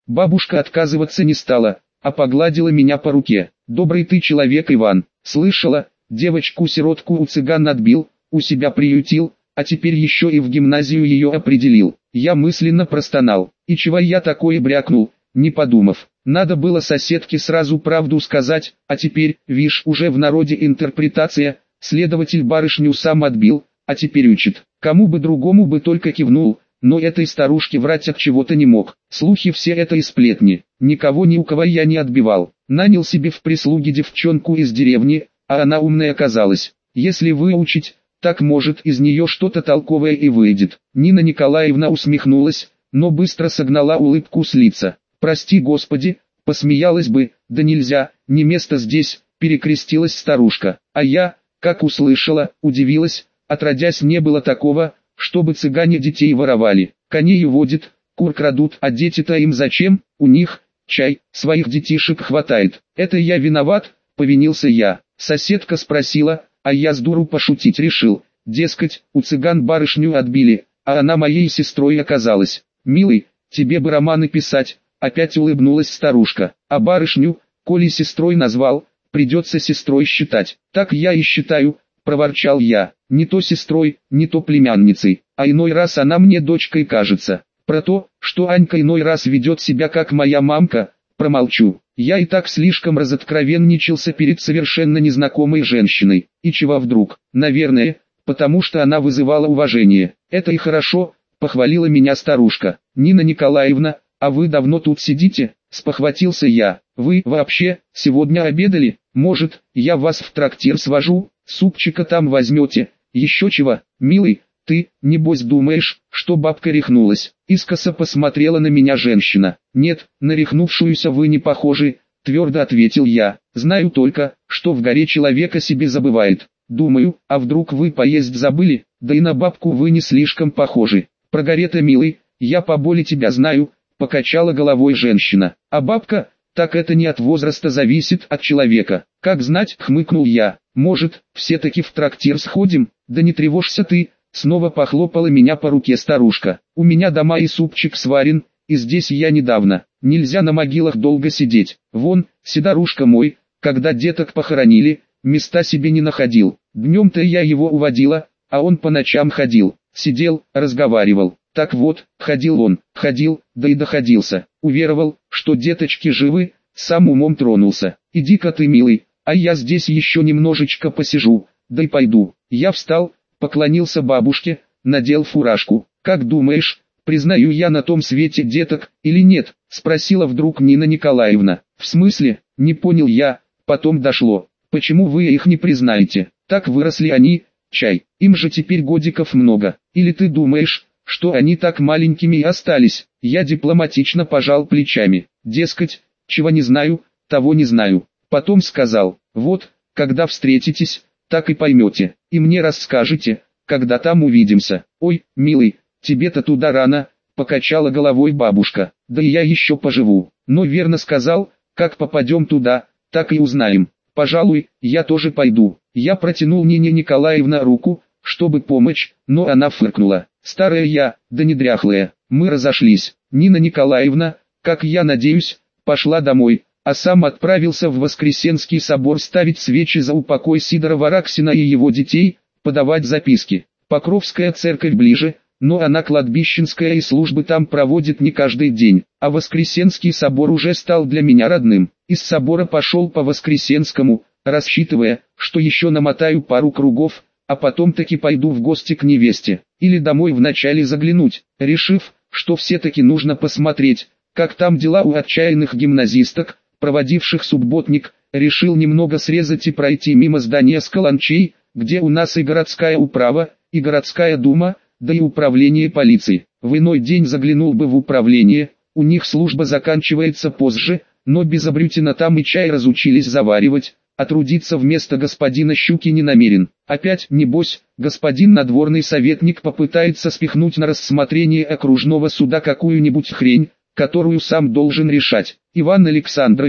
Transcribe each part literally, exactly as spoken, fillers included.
Бабушка отказываться не стала, а погладила меня по руке. «Добрый ты человек, Иван, слышала, девочку-сиротку у цыган отбил, у себя приютил, а теперь еще и в гимназию ее определил». Я мысленно простонал. И чего я такое брякнул, не подумав. Надо было соседке сразу правду сказать, а теперь, вишь, уже в народе интерпретация, следователь барышню сам отбил, а теперь учит. Кому бы другому бы только кивнул, но этой старушке врать от чего-то не мог. Слухи все это и сплетни. Никого ни у кого я не отбивал. Нанял себе в прислуги девчонку из деревни, а она умная оказалась. Если выучить, так может из нее что-то толковое и выйдет. Нина Николаевна усмехнулась, но быстро согнала улыбку с лица. «Прости Господи, посмеялась бы, да нельзя, не место здесь», перекрестилась старушка. А я, как услышала, удивилась, отродясь не было такого, чтобы цыгане детей воровали. Коней водят, кур крадут, а дети-то им зачем? У них, чай, своих детишек хватает. Это я виноват, повинился я. Соседка спросила, а я с дуру пошутить решил. Дескать, у цыган барышню отбили, а она моей сестрой оказалась. «Милый, тебе бы романы писать», опять улыбнулась старушка. «А барышню, коли сестрой назвал, придется сестрой считать». «Так я и считаю», проворчал я. «Не то сестрой, не то племянницей, а иной раз она мне дочкой кажется. Про то, что Анька иной раз ведет себя как моя мамка, промолчу. Я и так слишком разоткровенничался перед совершенно незнакомой женщиной. И чего вдруг? Наверное, потому что она вызывала уважение. Это и хорошо», похвалила меня старушка. «Нина Николаевна, а вы давно тут сидите?» Спохватился я. «Вы вообще сегодня обедали? Может, я вас в трактир свожу, супчика там возьмете, еще чего? Милый, ты, небось думаешь, что бабка рехнулась?» Искоса посмотрела на меня женщина. «Нет, на рехнувшуюся вы не похожи», твердо ответил я. «Знаю только, что в горе человека себе забывает. Думаю, а вдруг вы поесть забыли, да и на бабку вы не слишком похожи». «Про горе-то, милый, я поболе тебя знаю», покачала головой женщина. «А бабка, так это не от возраста зависит, от человека». «Как знать», хмыкнул я. «Может, все-таки в трактир сходим?» «Да не тревожься ты», снова похлопала меня по руке старушка. «У меня дома и супчик сварен, и здесь я недавно. Нельзя на могилах долго сидеть. Вон, седорушка мой, когда деток похоронили, места себе не находил. Днем-то я его уводила, а он по ночам ходил, сидел, разговаривал. Так вот, ходил он, ходил, да и доходился. Уверовал, что деточки живы, сам умом тронулся. Иди-ка ты, милый, а я здесь еще немножечко посижу, да и пойду». Я встал, поклонился бабушке, надел фуражку. «Как думаешь, признаю я на том свете деток, или нет?» Спросила вдруг Нина Николаевна. «В смысле?» Не понял я, потом дошло. «Почему вы их не признаете? Так выросли они, чай, им же теперь годиков много. Или ты думаешь, что они так маленькими и остались?» Я дипломатично пожал плечами. Дескать, чего не знаю, того не знаю. Потом сказал: «Вот, когда встретитесь, так и поймете, и мне расскажете, когда там увидимся». «Ой, милый, тебе-то туда рано», покачала головой бабушка. «Да и я еще поживу». «Но верно сказал, как попадем туда, так и узнаем. Пожалуй, я тоже пойду». Я протянул Нине Николаевне руку, чтобы помочь, но она фыркнула. «Старая я, да не дряхлая». Мы разошлись. Нина Николаевна, как я надеюсь, пошла домой, а сам отправился в Воскресенский собор ставить свечи за упокой Сидора Вараксина и его детей, подавать записки. Покровская церковь ближе, но она кладбищенская и службы там проводит не каждый день, а Воскресенский собор уже стал для меня родным. Из собора пошел по Воскресенскому, рассчитывая, что еще намотаю пару кругов, а потом таки пойду в гости к невесте, или домой вначале заглянуть, решив, что все-таки нужно посмотреть, как там дела у отчаянных гимназисток, проводивших субботник. Решил немного срезать и пройти мимо здания с каланчей, где у нас и городская управа, и городская дума, да и управление полиции. В иной день заглянул бы в управление, у них служба заканчивается позже, но без Обрютина там и чай разучились заваривать, а трудиться вместо господина Щуки не намерен. Опять, небось, господин надворный советник попытается спихнуть на рассмотрение окружного суда какую-нибудь хрень, которую сам должен решать. «Иван Александрович,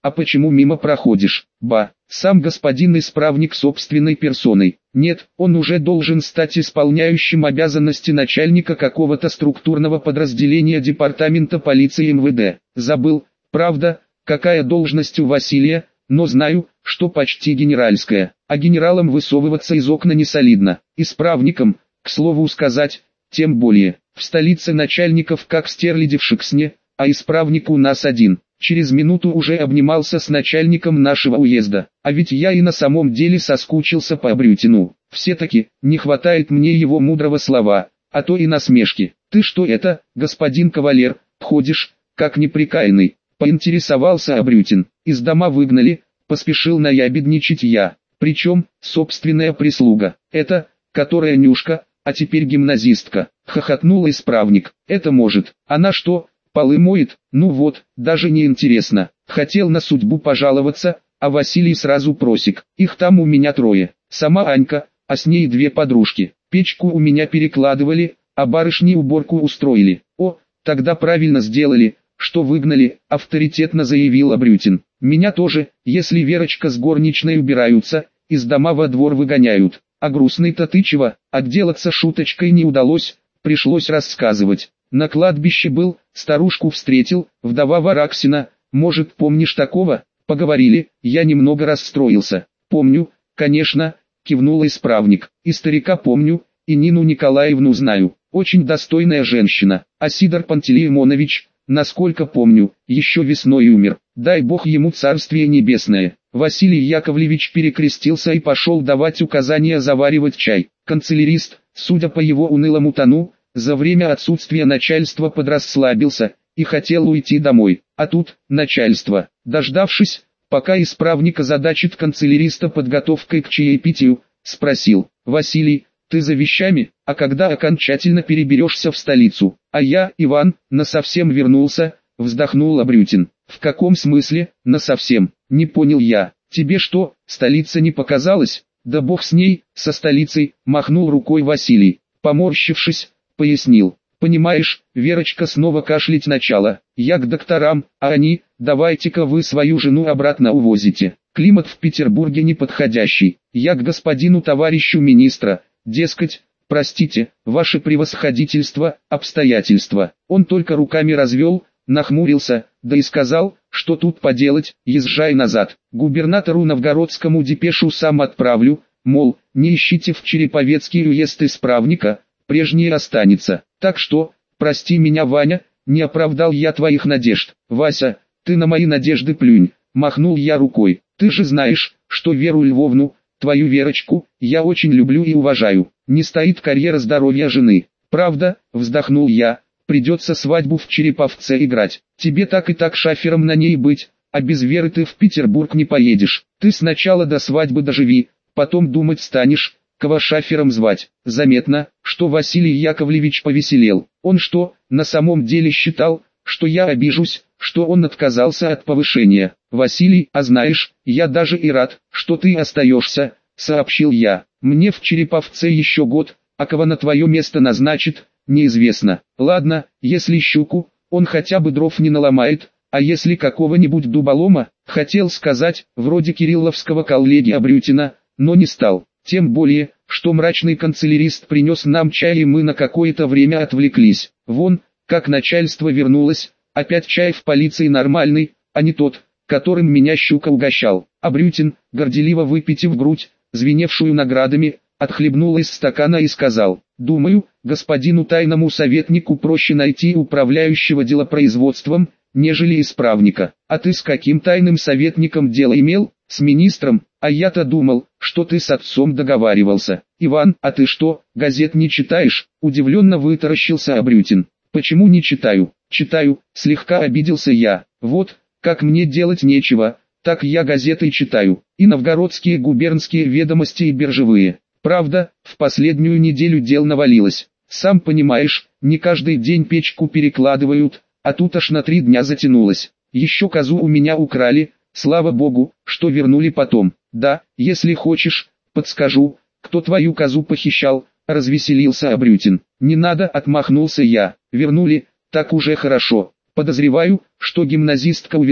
а почему мимо проходишь? Ба, сам господин исправник собственной персоной. Нет, он уже должен стать исполняющим обязанности начальника какого-то структурного подразделения департамента полиции эм вэ дэ. Забыл, правда, какая должность у Василия, но знаю, что почти генеральская. А генералам высовываться из окна не солидно. Исправникам, к слову сказать, тем более. В столице начальников как стерляди в Шексне, а исправник у нас один. Через минуту уже обнимался с начальником нашего уезда. А ведь я и на самом деле соскучился по Абрютину. Все-таки, не хватает мне его мудрого слова, а то и насмешки. «Ты что это, господин кавалер, ходишь, как неприкаянный?» Поинтересовался Абрютин. «Из дома выгнали», поспешил наябедничать я. «Причем, собственная прислуга. Это, которая Нюшка, а теперь гимназистка», хохотнул исправник. «Это может. Она что, полы моет? Ну вот, даже не интересно. Хотел на судьбу пожаловаться, а Василий сразу просек. Их там у меня трое. Сама Анька, а с ней две подружки. Печку у меня перекладывали, а барышни уборку устроили. О, тогда правильно сделали, что выгнали», авторитетно заявил Абрютин. «Меня тоже, если Верочка с горничной убираются, из дома во двор выгоняют. А грустный-то ты чего?» Отделаться шуточкой не удалось, пришлось рассказывать. «На кладбище был, старушку встретил, вдова Вараксина, может, помнишь такого?» Поговорили, я немного расстроился. «Помню, конечно», кивнул исправник. «И старика помню, и Нину Николаевну знаю. Очень достойная женщина. А Сидор Пантелеймонович, насколько помню, еще весной умер. Дай бог ему царствие небесное». Василий Яковлевич перекрестился и пошел давать указания заваривать чай. Канцелярист, судя по его унылому тону, за время отсутствия начальства подрасслабился и хотел уйти домой. А тут, начальство, дождавшись, пока исправник озадачит канцеляриста подготовкой к чаепитию, спросил: «Василий, ты за вещами, а когда окончательно переберешься в столицу?» «А я, Иван, насовсем вернулся», вздохнул Абрютин. «В каком смысле, насовсем?» «Не понял я. Тебе что, столица не показалась?» «Да бог с ней, со столицей», махнул рукой Василий. Поморщившись, пояснил: «Понимаешь, Верочка снова кашлять начала. Я к докторам, а они: давайте-ка вы свою жену обратно увозите. Климат в Петербурге неподходящий. Я к господину товарищу министра, дескать: простите, ваше превосходительство, обстоятельства». Он только руками развел, нахмурился, да и сказал: «Что тут поделать, езжай назад. Губернатору Новгородскому депешу сам отправлю, мол, не ищите в Череповецкий уезд исправника, прежнее останется. Так что, прости меня, Ваня, не оправдал я твоих надежд». «Вася, ты на мои надежды плюнь», махнул я рукой. «Ты же знаешь, что Веру Львовну, твою Верочку, я очень люблю и уважаю. Не стоит карьера здоровья жены. Правда», вздохнул я, «придется свадьбу в Череповце играть. Тебе так и так шафером на ней быть, а без Веры ты в Петербург не поедешь. Ты сначала до свадьбы доживи, потом думать станешь, кого шафером звать». Заметно, что Василий Яковлевич повеселел. Он что, на самом деле считал, что я обижусь, что он отказался от повышения? «Василий, а знаешь, я даже и рад, что ты остаешься», сообщил я. «Мне в Череповце еще год, а кого на твое место назначит, неизвестно. Ладно, если щуку, он хотя бы дров не наломает, а если какого-нибудь дуболома, хотел сказать, вроде кирилловского коллеги Абрютина, но не стал. Тем более, что мрачный канцелярист принес нам чай и мы на какое-то время отвлеклись. Вон, как начальство вернулось, опять чай в полиции нормальный, а не тот, которым меня щука угощал». Абрютин, горделиво выпитив грудь, звеневшую наградами, отхлебнул из стакана и сказал: «Думаю, господину тайному советнику проще найти управляющего делопроизводством, нежели исправника. А ты с каким тайным советником дело имел? С министром? А я-то думал, что ты с отцом договаривался». «Иван, а ты что, газет не читаешь?» Удивленно вытаращился Абрютин. «Почему не читаю?» «Читаю», слегка обиделся я. «Вот, как мне делать нечего, так я газеты читаю. И новгородские губернские ведомости и биржевые. Правда, в последнюю неделю дел навалилось. Сам понимаешь, не каждый день печку перекладывают, а тут аж на три дня затянулось. Еще козу у меня украли, слава богу, что вернули потом. Да, если хочешь, подскажу, кто твою козу похищал», развеселился Абрютин. «Не надо», отмахнулся я. «Вернули, так уже хорошо. Подозреваю, что гимназистка увела,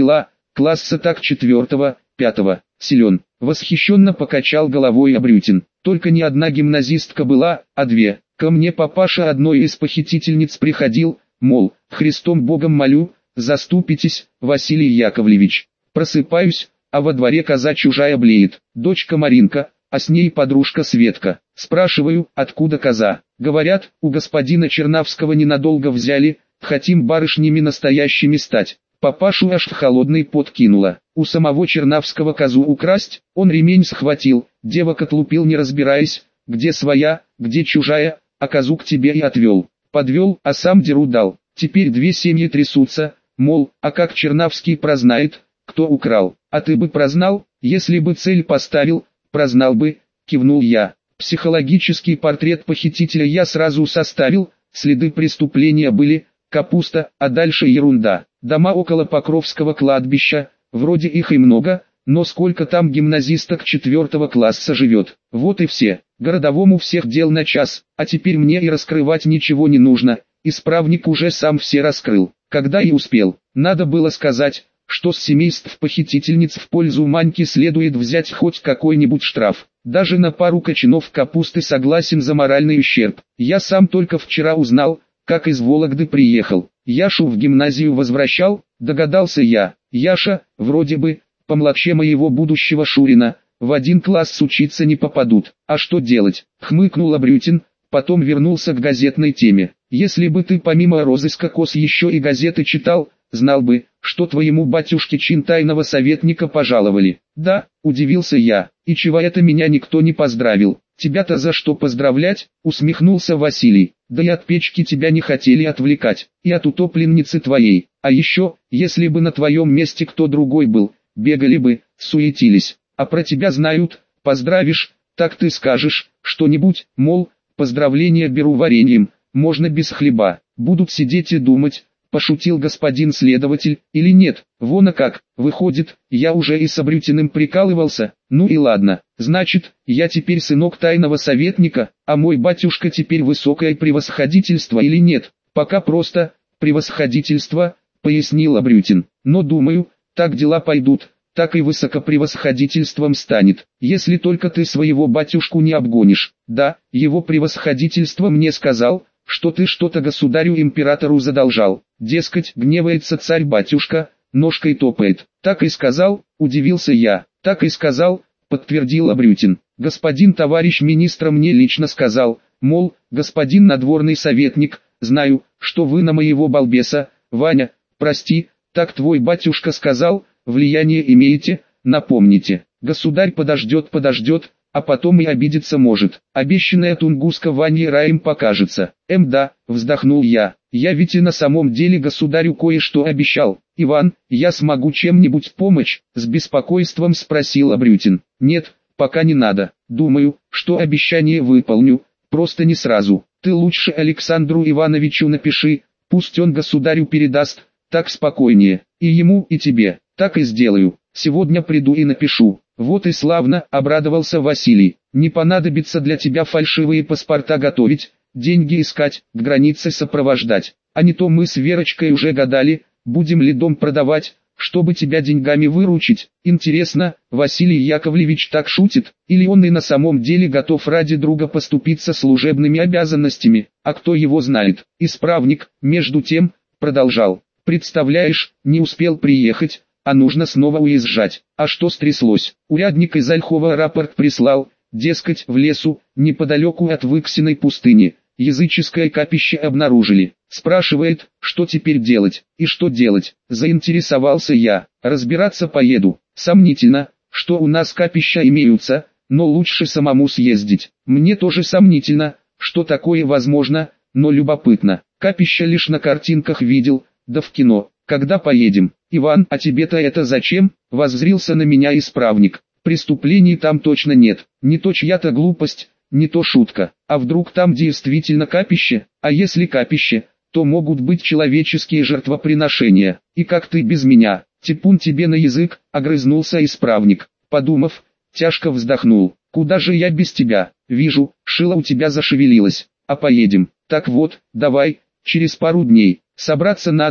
класса так четвертого, пятого, силен. Восхищенно покачал головой Абрютин. Только не одна гимназистка была, а две. Ко мне папаша одной из похитительниц приходил, мол, Христом Богом молю, заступитесь, Василий Яковлевич. Просыпаюсь, а во дворе коза чужая блеет, дочка Маринка, а с ней подружка Светка. Спрашиваю, откуда коза? Говорят, у господина Чернавского ненадолго взяли, хотим барышнями настоящими стать. Папашу аж в холодный пот кинуло. У самого Чернавского козу украсть, он ремень схватил, девок отлупил не разбираясь, где своя, где чужая, а козу к тебе и отвел. Подвел, а сам деру дал. Теперь две семьи трясутся, мол, а как Чернавский прознает, кто украл? А ты бы прознал, если бы цель поставил, прознал бы, кивнул я. Психологический портрет похитителя я сразу составил, следы преступления были, капуста, а дальше ерунда. Дома около Покровского кладбища, вроде их и много, но сколько там гимназисток четвертого класса живет. Вот и все. Городовому всех дел на час, а теперь мне и раскрывать ничего не нужно. Исправник уже сам все раскрыл. Когда и успел. Надо было сказать, что с семейств похитительниц в пользу Маньки следует взять хоть какой-нибудь штраф. Даже на пару кочанов капусты согласен за моральный ущерб. Я сам только вчера узнал, как из Вологды приехал. Яшу в гимназию возвращал, догадался я. Яша, вроде бы, помладше моего будущего Шурина, в один класс учиться не попадут. А что делать? Хмыкнул Абрютин, потом вернулся к газетной теме. Если бы ты помимо розыска коз еще и газеты читал, знал бы, что твоему батюшке чин тайного советника пожаловали. Да, удивился я, и чего это меня никто не поздравил? Тебя-то за что поздравлять? Усмехнулся Василий. Да и от печки тебя не хотели отвлекать, и от утопленницы твоей. А еще, если бы на твоем месте кто другой был, бегали бы, суетились. А про тебя знают, поздравишь, так ты скажешь, что-нибудь, мол, поздравления беру вареньем, можно без хлеба. Будут сидеть и думать, пошутил господин следователь, или нет. Вон а как, выходит, я уже и с Абрютиным прикалывался. Ну и ладно, значит, я теперь сынок тайного советника, а мой батюшка теперь высокое превосходительство или нет? Пока просто превосходительство, пояснил Абрютин. Но думаю, так дела пойдут, так и высокопревосходительством станет, если только ты своего батюшку не обгонишь. Да, его превосходительство мне сказал, что ты что-то государю-императору задолжал. Дескать, гневается царь-батюшка, ножкой топает. Так и сказал, удивился я. Так и сказал, подтвердил Абрютин. Господин товарищ министра мне лично сказал, мол, господин надворный советник, знаю, что вы на моего балбеса, Ваня, прости, так твой батюшка сказал, влияние имеете, напомните. Государь подождет, подождет, а потом и обидеться может. Обещанная Тунгуска Ване раем покажется. Эм да, вздохнул я. Я ведь и на самом деле государю кое-что обещал. Иван, я смогу чем-нибудь помочь? С беспокойством спросил Абрютин. Нет, пока не надо. Думаю, что обещание выполню, просто не сразу. Ты лучше Александру Ивановичу напиши, пусть он государю передаст, так спокойнее. И ему, и тебе. Так и сделаю. Сегодня приду и напишу. Вот и славно, обрадовался Василий. Не понадобится для тебя фальшивые паспорта готовить, деньги искать, к границе сопровождать. А не то мы с Верочкой уже гадали, будем ли дом продавать, чтобы тебя деньгами выручить. Интересно, Василий Яковлевич так шутит, или он и на самом деле готов ради друга поступиться служебными обязанностями, а кто его знает. Исправник, между тем, продолжал. Представляешь, не успел приехать, а нужно снова уезжать. А что стряслось? Урядник из Ольхова рапорт прислал, дескать, в лесу, неподалеку от Выксиной пустыни, языческое капище обнаружили. Спрашивает, что теперь делать, и что делать. Заинтересовался я, разбираться поеду. Сомнительно, что у нас капища имеются, но лучше самому съездить. Мне тоже сомнительно, что такое возможно, но любопытно. Капища лишь на картинках видел, да в кино. Когда поедем? Иван, а тебе-то это зачем? Воззрился на меня исправник. Преступлений там точно нет. Не то чья-то глупость, не то шутка. А вдруг там действительно капище? А если капище, то могут быть человеческие жертвоприношения. И как ты без меня? Типун тебе на язык, огрызнулся исправник. Подумав, тяжко вздохнул. Куда же я без тебя? Вижу, шило у тебя зашевелилось. А поедем. Так вот, давай, через пару дней. Собраться надо,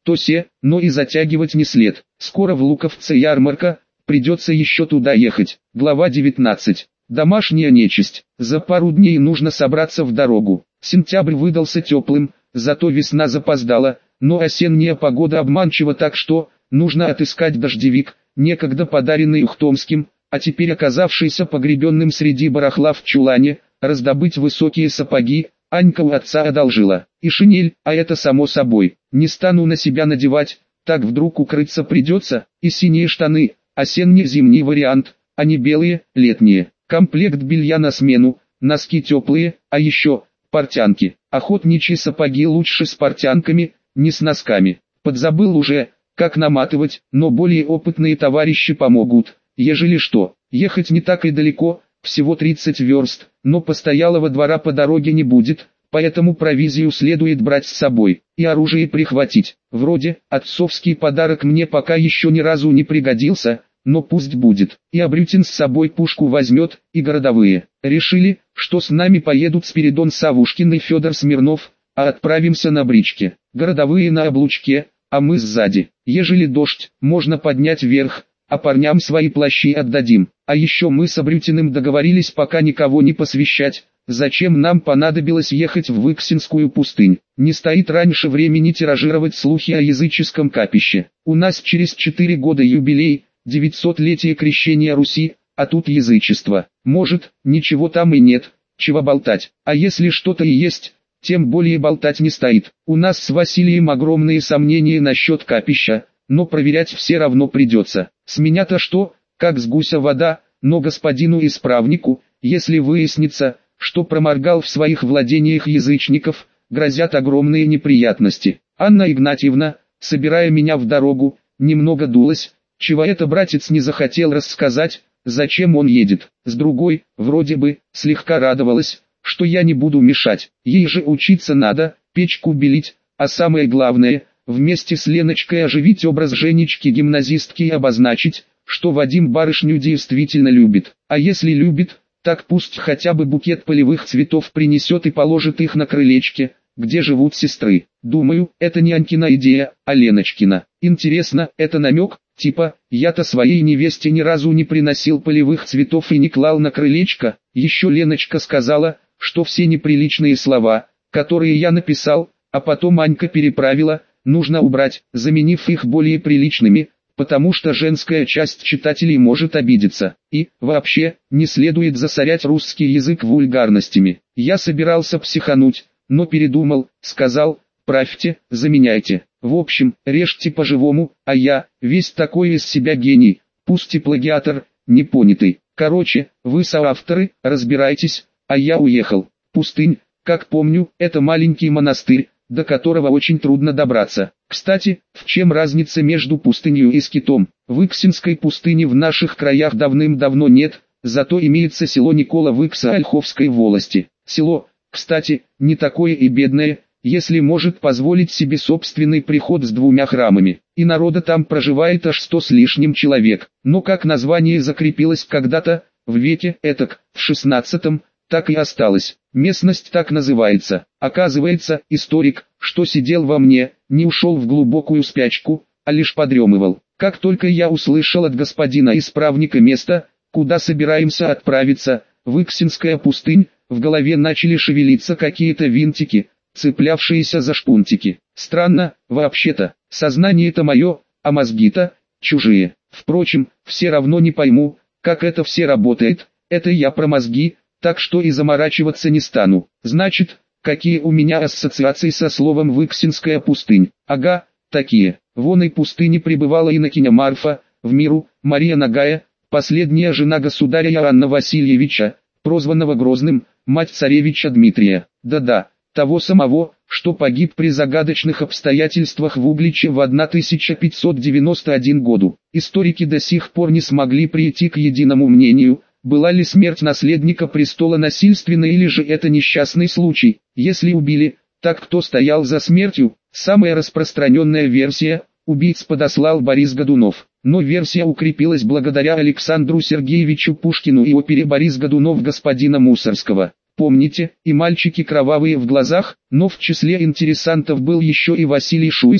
то се, но и затягивать не след. Скоро в Луковце ярмарка, придется еще туда ехать. Глава девятнадцать. Домашняя нечисть. За пару дней нужно собраться в дорогу. Сентябрь выдался теплым, зато весна запоздала, но осенняя погода обманчива, так что нужно отыскать дождевик, некогда подаренный Ухтомским, а теперь оказавшийся погребенным среди барахла в чулане, раздобыть высокие сапоги. Анька у отца одолжила. И шинель, а это само собой. Не стану на себя надевать, так вдруг укрыться придется. И синие штаны, осенне-зимний вариант, а не белые, летние. Комплект белья на смену, носки теплые, а еще портянки. Охотничьи сапоги лучше с портянками, не с носками. Подзабыл уже, как наматывать, но более опытные товарищи помогут. Ежели что, ехать не так и далеко, всего тридцать верст, но постоялого двора по дороге не будет, поэтому провизию следует брать с собой, и оружие прихватить. Вроде, отцовский подарок мне пока еще ни разу не пригодился, но пусть будет. И Абрютин с собой пушку возьмет, и городовые. Решили, что с нами поедут Спиридон Савушкин и Федор Смирнов, а отправимся на бричке. Городовые на облучке, а мы сзади. Ежели дождь, можно поднять вверх, а парням свои плащи отдадим. А еще мы с Абрютиным договорились пока никого не посвящать, зачем нам понадобилось ехать в Выксинскую пустынь. Не стоит раньше времени тиражировать слухи о языческом капище. У нас через четыре года юбилей, девятисотлетие крещения Руси, а тут язычество. Может, ничего там и нет, чего болтать. А если что-то и есть, тем более болтать не стоит. У нас с Василием огромные сомнения насчет капища, но проверять все равно придется. С меня-то что, как с гуся вода, но господину исправнику, если выяснится, что проморгал в своих владениях язычников, грозят огромные неприятности. Анна Игнатьевна, собирая меня в дорогу, немного дулась, чего это братец не захотел рассказать, зачем он едет. С другой, вроде бы, слегка радовалась, что я не буду мешать. Ей же учиться надо, печку белить, а самое главное, вместе с Леночкой оживить образ Женечки-гимназистки и обозначить, что Вадим барышню действительно любит. А если любит, так пусть хотя бы букет полевых цветов принесет и положит их на крылечке, где живут сестры. Думаю, это не Анькина идея, а Леночкина. Интересно, это намек, типа, я-то своей невесте ни разу не приносил полевых цветов и не клал на крылечко. Еще Леночка сказала, что все неприличные слова, которые я написал, а потом Анька переправила, нужно убрать, заменив их более приличными, потому что женская часть читателей может обидеться. И, вообще, не следует засорять русский язык вульгарностями. Я собирался психануть, но передумал, сказал, правьте, заменяйте. В общем, режьте по-живому, а я, весь такой из себя гений, пусть и плагиатор, непонятый. Короче, вы соавторы, разбирайтесь, а я уехал. Пустынь, как помню, это маленький монастырь, до которого очень трудно добраться. Кстати, в чем разница между пустынью и скитом? Выксинской пустыни в наших краях давным-давно нет, зато имеется село Никола Выкса Ольховской волости. Село, кстати, не такое и бедное, если может позволить себе собственный приход с двумя храмами. И народа там проживает аж сто с лишним человек. Но как название закрепилось когда-то, в веке этак, в шестнадцатом, так и осталось. Местность так называется. Оказывается, историк, что сидел во мне, не ушел в глубокую спячку, а лишь подремывал. Как только я услышал от господина исправника место, куда собираемся отправиться, Выксинская пустынь, в голове начали шевелиться какие-то винтики, цеплявшиеся за шпунтики. Странно, вообще-то, сознание-то мое, а мозги-то чужие. Впрочем, все равно не пойму, как это все работает, это я про мозги, так что и заморачиваться не стану. Значит, какие у меня ассоциации со словом «Выксинская пустынь»? Ага, такие. В оной пустыне пребывала инокиня Марфа, в миру, Мария Нагая, последняя жена государя Иоанна Васильевича, прозванного Грозным, мать царевича Дмитрия. Да-да, того самого, что погиб при загадочных обстоятельствах в Угличе в тысяча пятьсот девяносто первом году. Историки до сих пор не смогли прийти к единому мнению, была ли смерть наследника престола насильственной или же это несчастный случай. Если убили, так кто стоял за смертью? Самая распространенная версия – убийц подослал Борис Годунов. Но версия укрепилась благодаря Александру Сергеевичу Пушкину и опере «Борис Годунов» господина Мусорского. Помните, и мальчики кровавые в глазах, но в числе интересантов был еще и Василий Шуйский,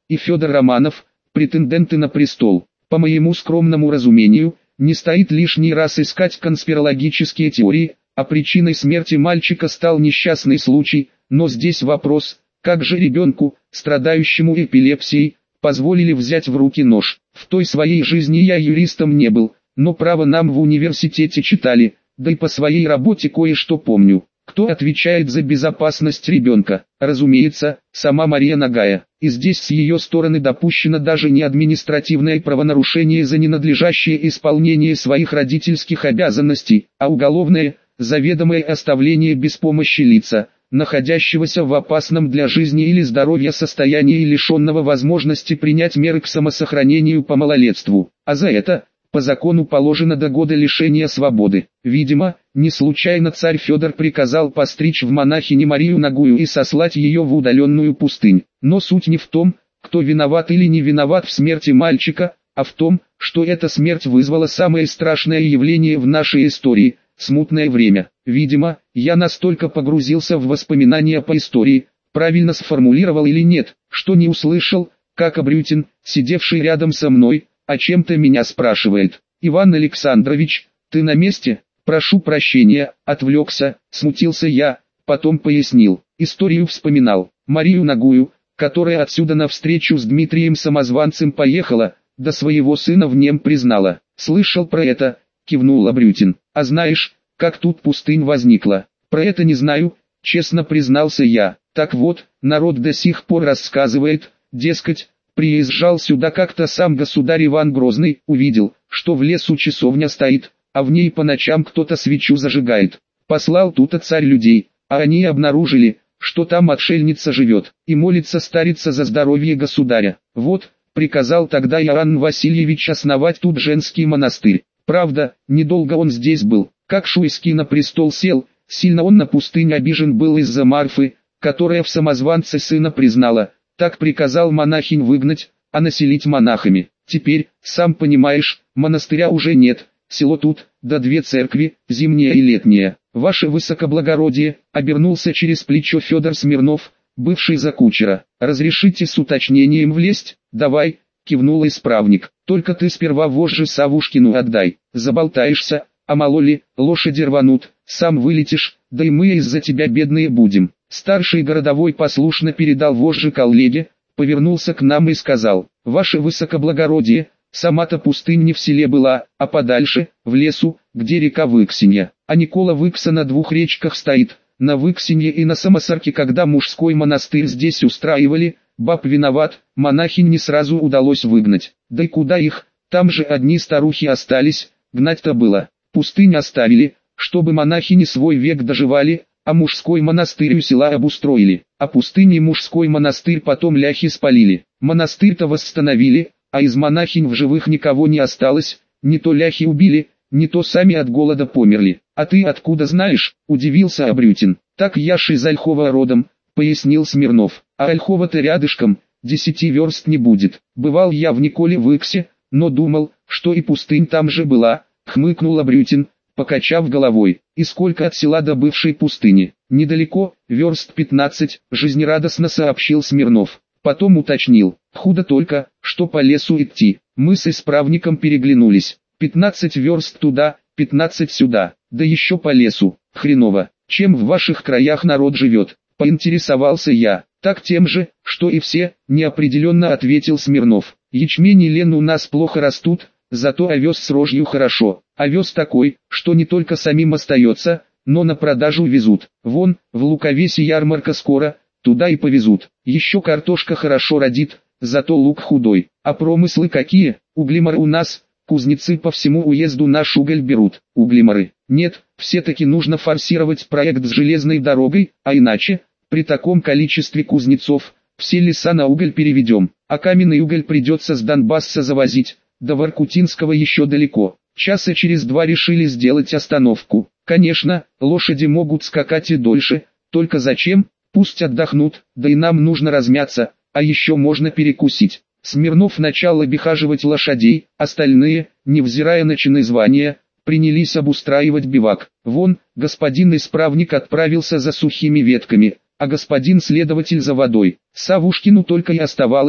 и Федор Романов, претенденты на престол. По моему скромному разумению, не стоит лишний раз искать конспирологические теории, а причиной смерти мальчика стал несчастный случай, но здесь вопрос, как же ребенку, страдающему эпилепсией, позволили взять в руки нож. В той своей жизни я юристом не был, но право нам в университете читали, да и по своей работе кое-что помню. Кто отвечает за безопасность ребенка? Разумеется, сама Мария Нагая. И здесь с ее стороны допущено даже не административное правонарушение за ненадлежащее исполнение своих родительских обязанностей, а уголовное, заведомое оставление без помощи лица, находящегося в опасном для жизни или здоровья состоянии и лишенного возможности принять меры к самосохранению по малолетству. А за это, по закону положено до года лишения свободы. Видимо, не случайно царь Федор приказал постричь в монахини Марию Нагую и сослать ее в удаленную пустынь. Но суть не в том, кто виноват или не виноват в смерти мальчика, а в том, что эта смерть вызвала самое страшное явление в нашей истории – смутное время. Видимо, я настолько погрузился в воспоминания по истории, правильно сформулировал или нет, что не услышал, как Абрютин, сидевший рядом со мной, о чем-то меня спрашивает. «Иван Александрович, ты на месте?» «Прошу прощения, отвлекся», смутился я, потом пояснил. Историю вспоминал. Марию Нагую, которая отсюда навстречу с Дмитрием Самозванцем поехала, да своего сына в нем признала. «Слышал про это», кивнул Абрютин. «А знаешь, как тут пустынь возникла?» «Про это не знаю», честно признался я. «Так вот, народ до сих пор рассказывает, дескать, приезжал сюда как-то сам государь Иван Грозный, увидел, что в лесу часовня стоит, а в ней по ночам кто-то свечу зажигает. Послал тут царь людей, а они обнаружили, что там отшельница живет, и молится старица за здоровье государя. Вот, приказал тогда Иоанн Васильевич основать тут женский монастырь. Правда, недолго он здесь был, как Шуйский на престол сел, сильно он на пустынь обижен был из-за Марфы, которая в самозванце сына признала. Так приказал монахинь выгнать, а населить монахами. Теперь, сам понимаешь, монастыря уже нет, село тут, да две церкви, зимняя и летняя. Ваше высокоблагородие, обернулся через плечо Федор Смирнов, бывший за кучера. Разрешите с уточнением влезть? Давай, кивнул исправник. Только ты сперва вожжи Савушкину отдай, заболтаешься, а мало ли, лошади рванут, сам вылетишь, да и мы из-за тебя бедные будем. Старший городовой послушно передал вожжи коллеге, повернулся к нам и сказал: «Ваше высокоблагородие, сама-то пустынь не в селе была, а подальше, в лесу, где река Выксинья. А Никола Выкса на двух речках стоит, на Выксинье и на Самосарке. Когда мужской монастырь здесь устраивали, баб виноват, монахинь не сразу удалось выгнать. Да и куда их, там же одни старухи остались, гнать-то было. Пустынь оставили, чтобы монахини свой век доживали, а мужской монастырь у села обустроили, а пустыни мужской монастырь потом ляхи спалили. Монастырь-то восстановили, а из монахинь в живых никого не осталось, не то ляхи убили, не то сами от голода померли. А ты откуда знаешь?» – удивился Абрютин. «Так я ж из Ольхова родом», – пояснил Смирнов. «А Ольхова-то рядышком, десяти верст не будет. Бывал я в Николе Выксе, но думал, что и пустынь там же была», – хмыкнул Абрютин, покачав головой. «И сколько от села до бывшей пустыни?» «Недалеко, верст пятнадцать», — жизнерадостно сообщил Смирнов. Потом уточнил: «Худо только, что по лесу идти». Мы с исправником переглянулись. «Пятнадцать верст туда, пятнадцать сюда, да еще по лесу. Хреново. Чем в ваших краях народ живет?» — поинтересовался я. «Так тем же, что и все», — неопределенно ответил Смирнов. «Ячмень и лен у нас плохо растут, зато овес с рожью хорошо. Овес такой, что не только самим остается, но на продажу везут. Вон, в Луковесе ярмарка скоро, туда и повезут. Еще картошка хорошо родит, зато лук худой. А промыслы какие? Углемар у нас, кузнецы по всему уезду наш уголь берут. Углемары. Нет, все-таки нужно форсировать проект с железной дорогой, а иначе, при таком количестве кузнецов, все леса на уголь переведем, а каменный уголь придется с Донбасса завозить. До Воркутинского еще далеко. Часа через два решили сделать остановку. Конечно, лошади могут скакать и дольше, только зачем? Пусть отдохнут, да и нам нужно размяться, а еще можно перекусить». Смирнов начал обихаживать лошадей, остальные, невзирая на чины звания, принялись обустраивать бивак. Вон, господин исправник отправился за сухими ветками, а господин следователь за водой. Савушкину только и оставалось,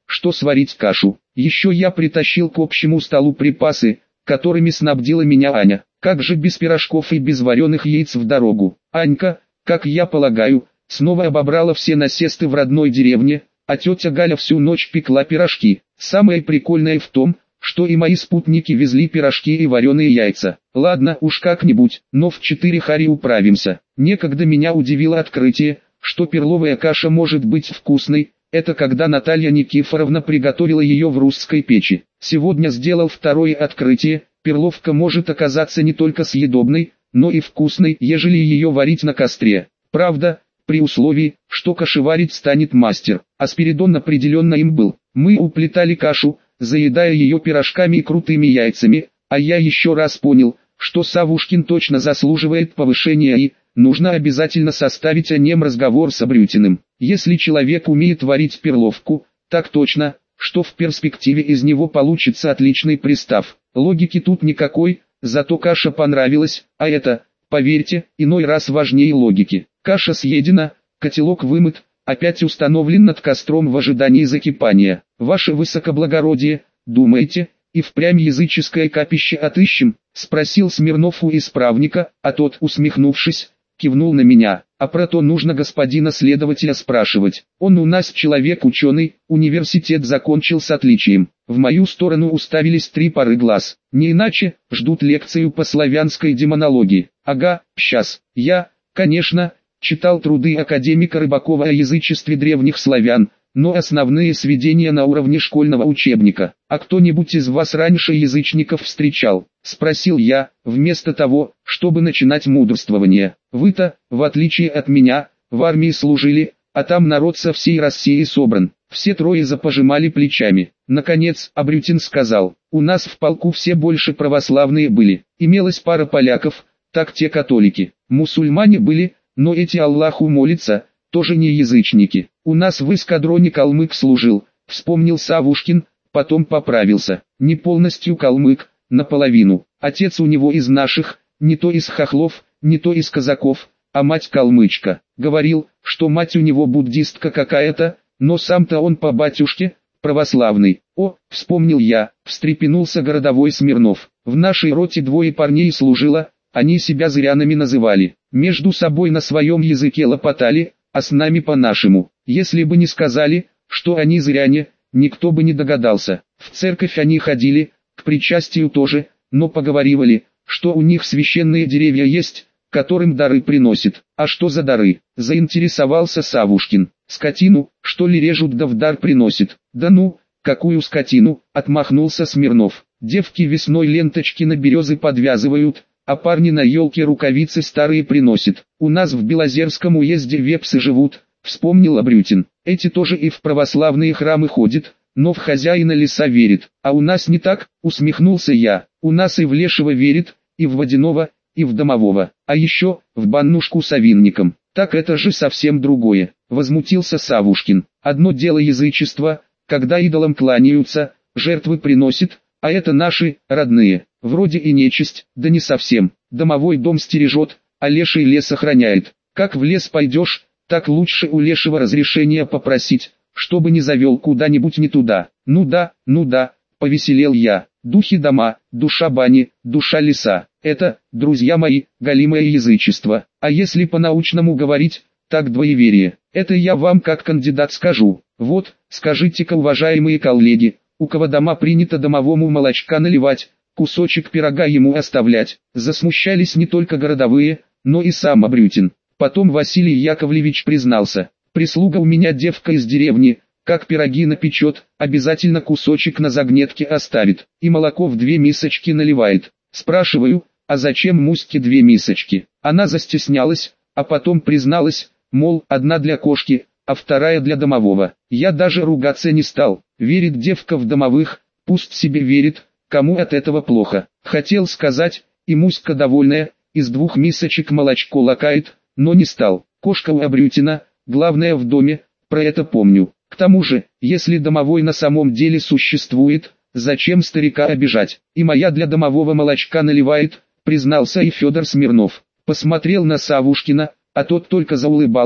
что сварить кашу. Еще я притащил к общему столу припасы, которыми снабдила меня Аня. Как же без пирожков и без вареных яиц в дорогу? Анька, как я полагаю, снова обобрала все насесты в родной деревне, а тетя Галя всю ночь пекла пирожки. Самое прикольное в том, что и мои спутники везли пирожки и вареные яйца. Ладно, уж как-нибудь, но в четыре хари управимся. Некогда меня удивило открытие, что перловая каша может быть вкусной. Это когда Наталья Никифоровна приготовила ее в русской печи. Сегодня сделал второе открытие. Перловка может оказаться не только съедобной, но и вкусной, ежели ее варить на костре. Правда, при условии, что кашеварить станет мастер, а Спиридон определенно им был. Мы уплетали кашу, заедая ее пирожками и крутыми яйцами, а я еще раз понял, что Савушкин точно заслуживает повышения и нужно обязательно составить о нем разговор с Абрютиным. Если человек умеет варить перловку, так точно, что в перспективе из него получится отличный пристав. Логики тут никакой, зато каша понравилась, а это, поверьте, иной раз важнее логики. Каша съедена, котелок вымыт, опять установлен над костром в ожидании закипания. Ваше высокоблагородие, думаете, и впрямь языческое капище отыщем? Спросил Смирнов у исправника, а тот, усмехнувшись, кивнул на меня. А про то нужно господина следователя спрашивать. Он у нас человек ученый, университет закончил с отличием. В мою сторону уставились три пары глаз. Не иначе, ждут лекцию по славянской демонологии. Ага, сейчас. Я, конечно, читал труды академика Рыбакова о язычестве древних славян, но основные сведения на уровне школьного учебника. А кто-нибудь из вас раньше язычников встречал? Спросил я, вместо того, чтобы начинать мудрствование. Вы-то, в отличие от меня, в армии служили, а там народ со всей России собран. Все трое запожимали плечами. Наконец, Абрютин сказал, у нас в полку все больше православные были. Имелась пара поляков, так те католики. Мусульмане были, но эти Аллаху молятся, тоже не язычники. У нас в эскадроне калмык служил, вспомнил Савушкин, потом поправился. Не полностью калмык, наполовину. Отец у него из наших, не то из хохлов, не то из казаков, а мать калмычка. Говорил, что мать у него буддистка какая-то, но сам-то он по батюшке, православный. О, вспомнил я, встрепенулся городовой Смирнов. В нашей роте двое парней служило, они себя зырянами называли. Между собой на своем языке лопотали, а с нами по-нашему. Если бы не сказали, что они зыряне, никто бы не догадался. В церковь они ходили, к причастию тоже, но поговаривали, что у них священные деревья есть, которым дары приносят. А что за дары? Заинтересовался Савушкин. Скотину, что ли, режут да в дар приносят? Да ну, какую скотину, отмахнулся Смирнов. Девки весной ленточки на березы подвязывают, а парни на елке рукавицы старые приносят. У нас в Белозерском уезде вепсы живут, вспомнил Абрютин. Эти тоже и в православные храмы ходят, но в хозяина леса верит. А у нас не так, усмехнулся я. У нас и в лешего верит, и в водяного, и в домового, а еще в баннушку с овинником. Так это же совсем другое, возмутился Савушкин. Одно дело язычество, когда идолам кланяются, жертвы приносят, а это наши, родные, вроде и нечисть, да не совсем. Домовой дом стережет, а леший лес охраняет. Как в лес пойдешь, так лучше у лешего разрешения попросить, чтобы не завел куда-нибудь не туда. Ну да, ну да, повеселел я. Духи дома, душа бани, душа леса. Это, друзья мои, галимое язычество. А если по-научному говорить, так двоеверие. Это я вам как кандидат скажу. Вот, скажите-ка, уважаемые коллеги, у кого дома принято домовому молочка наливать, кусочек пирога ему оставлять. Засмущались не только городовые, но и сам Абрютин. Потом Василий Яковлевич признался: прислуга у меня девка из деревни, как пироги напечет, обязательно кусочек на загнетке оставит, и молоко в две мисочки наливает. Спрашиваю, а зачем Муське две мисочки? Она застеснялась, а потом призналась, мол, одна для кошки, а вторая для домового. Я даже ругаться не стал. Верит девка в домовых, пусть себе верит, кому от этого плохо. Хотел сказать, и Муська довольная, из двух мисочек молочко лакает, но не стал. Кошка у Абрютина, главное в доме, про это помню. К тому же, если домовой на самом деле существует, зачем старика обижать? И моя для домового молочка наливает, признался и Федор Смирнов. Посмотрел на Савушкина, а тот только заулыбался,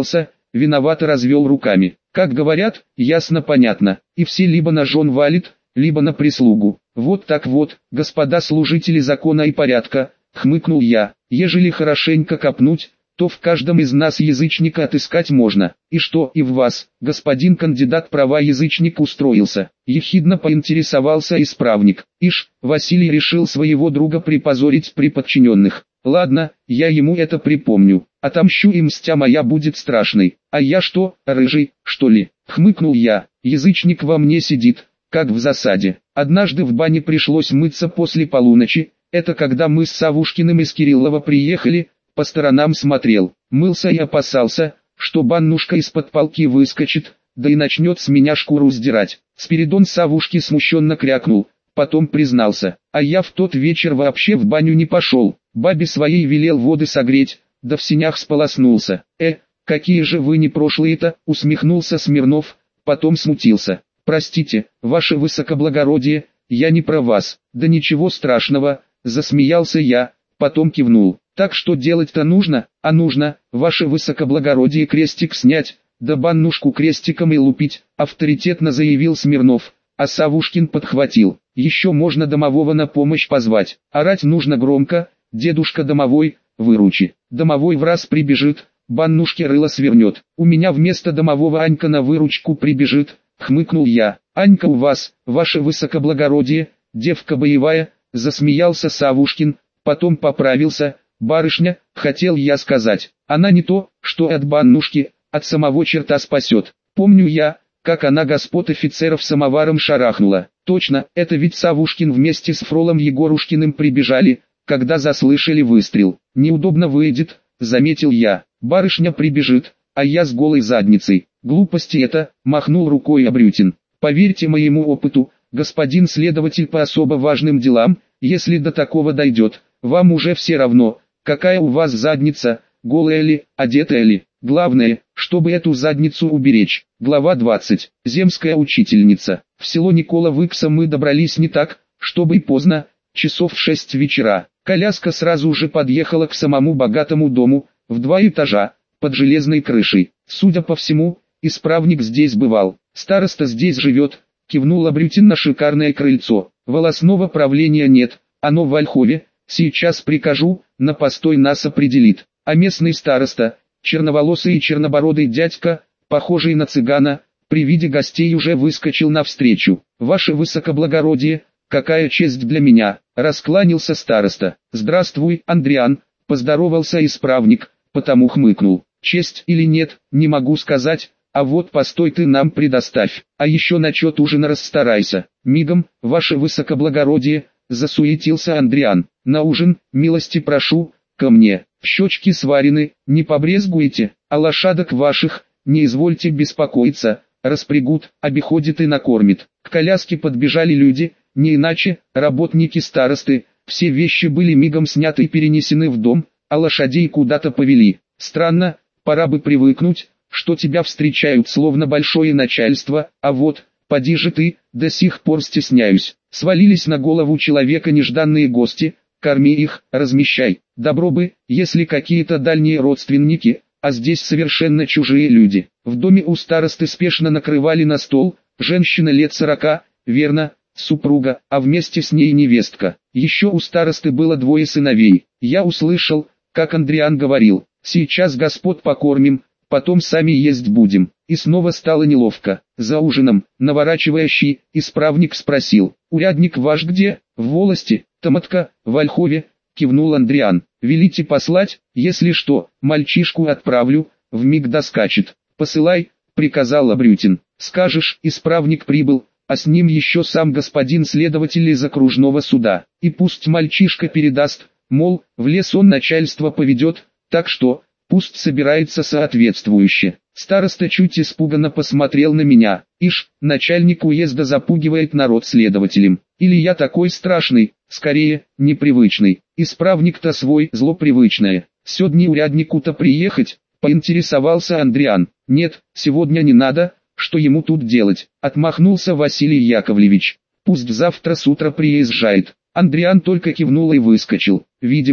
виновато развел руками. Как говорят, ясно-понятно, и все либо на жен валит, либо на прислугу. Вот так вот, господа служители закона и порядка, хмыкнул я, ежели хорошенько копнуть, то в каждом из нас язычника отыскать можно. И что, и в вас, господин кандидат права язычник устроился? Ехидно поинтересовался исправник. Ишь, Василий решил своего друга припозорить при подчиненных. Ладно, я ему это припомню. Отомщу и мстя моя будет страшной. А я что, рыжий, что ли? Хмыкнул я. Язычник во мне сидит, как в засаде. Однажды в бане пришлось мыться после полуночи. Это когда мы с Савушкиным из Кириллова приехали. По сторонам смотрел, мылся и опасался, что баннушка из-под полки выскочит, да и начнет с меня шкуру сдирать. Спиридон Савушки смущенно крякнул, потом признался, а я в тот вечер вообще в баню не пошел, бабе своей велел воды согреть, да в синях сполоснулся. Э, какие же вы непрошлые-то, усмехнулся Смирнов, потом смутился. Простите, ваше высокоблагородие, я не про вас, да ничего страшного, засмеялся я, потом кивнул. Так что делать-то нужно, а нужно, ваше высокоблагородие, крестик снять, да баннушку крестиком и лупить, авторитетно заявил Смирнов, а Савушкин подхватил. Еще можно домового на помощь позвать, орать нужно громко, дедушка домовой, выручи. Домовой враз прибежит, баннушке рыло свернет, у меня вместо домового Анька на выручку прибежит, хмыкнул я. Анька у вас, ваше высокоблагородие, девка боевая, засмеялся Савушкин, потом поправился. Барышня, хотел я сказать, она не то, что от баннушки, от самого черта спасет. Помню я, как она господ офицеров самоваром шарахнула. Точно, это ведь Савушкин вместе с Фролом Егорушкиным прибежали, когда заслышали выстрел. Неудобно выйдет, заметил я. Барышня прибежит, а я с голой задницей. Глупости это, махнул рукой Абрютин. Поверьте моему опыту, господин следователь по особо важным делам, если до такого дойдет, вам уже все равно, какая у вас задница, голая ли, одетая ли. Главное, чтобы эту задницу уберечь. Глава двадцать. Земская учительница. В село Никола-Выкса мы добрались не так, чтобы и поздно, часов в шесть вечера. Коляска сразу же подъехала к самому богатому дому, в два этажа, под железной крышей. Судя по всему, исправник здесь бывал. Староста здесь живет, кивнул Абрютин на шикарное крыльцо. Волосного правления нет, оно в Ольхове. Сейчас прикажу, на постой нас определит. А местный староста, черноволосый и чернобородый дядька, похожий на цыгана, при виде гостей уже выскочил навстречу. Ваше высокоблагородие, какая честь для меня, раскланялся староста. Здравствуй, Андриан, поздоровался исправник, потому хмыкнул. Честь или нет, не могу сказать, а вот постой ты нам предоставь, а еще насчет ужина расстарайся. Мигом, ваше высокоблагородие, засуетился Андриан. На ужин, милости прошу, ко мне. Щечки сварены, не побрезгуете, а лошадок ваших, не извольте беспокоиться, распрягут, обиходит и накормит. К коляске подбежали люди, не иначе, работники старосты, все вещи были мигом сняты и перенесены в дом, а лошадей куда-то повели. Странно, пора бы привыкнуть, что тебя встречают словно большое начальство, а вот, поди же ты, до сих пор стесняюсь. Свалились на голову человека нежданные гости, корми их, размещай. Добро бы, если какие-то дальние родственники, а здесь совершенно чужие люди. В доме у старосты спешно накрывали на стол, женщина лет сорока, верно, супруга, а вместе с ней невестка. Еще у старосты было двое сыновей. Я услышал, как Андриан говорил, сейчас господ покормим, потом сами есть будем. И снова стало неловко. За ужином, наворачивая щи, исправник спросил, урядник ваш где? В волости, Томотка, в Ольхове, кивнул Андриан. Велите послать, если что, мальчишку отправлю, вмиг доскачет. Посылай, приказал Абрютин. Скажешь, исправник прибыл, а с ним еще сам господин следователь из окружного суда. И пусть мальчишка передаст, мол, в лес он начальство поведет, так что, пусть собирается соответствующе. Староста чуть испуганно посмотрел на меня. Ишь, начальник уезда запугивает народ следователем. Или я такой страшный, скорее, непривычный. Исправник-то свой, зло привычное. Сегодня уряднику-то приехать, поинтересовался Андриан. Нет, сегодня не надо, что ему тут делать, отмахнулся Василий Яковлевич. Пусть завтра с утра приезжает. Андриан только кивнул и выскочил. Видимо,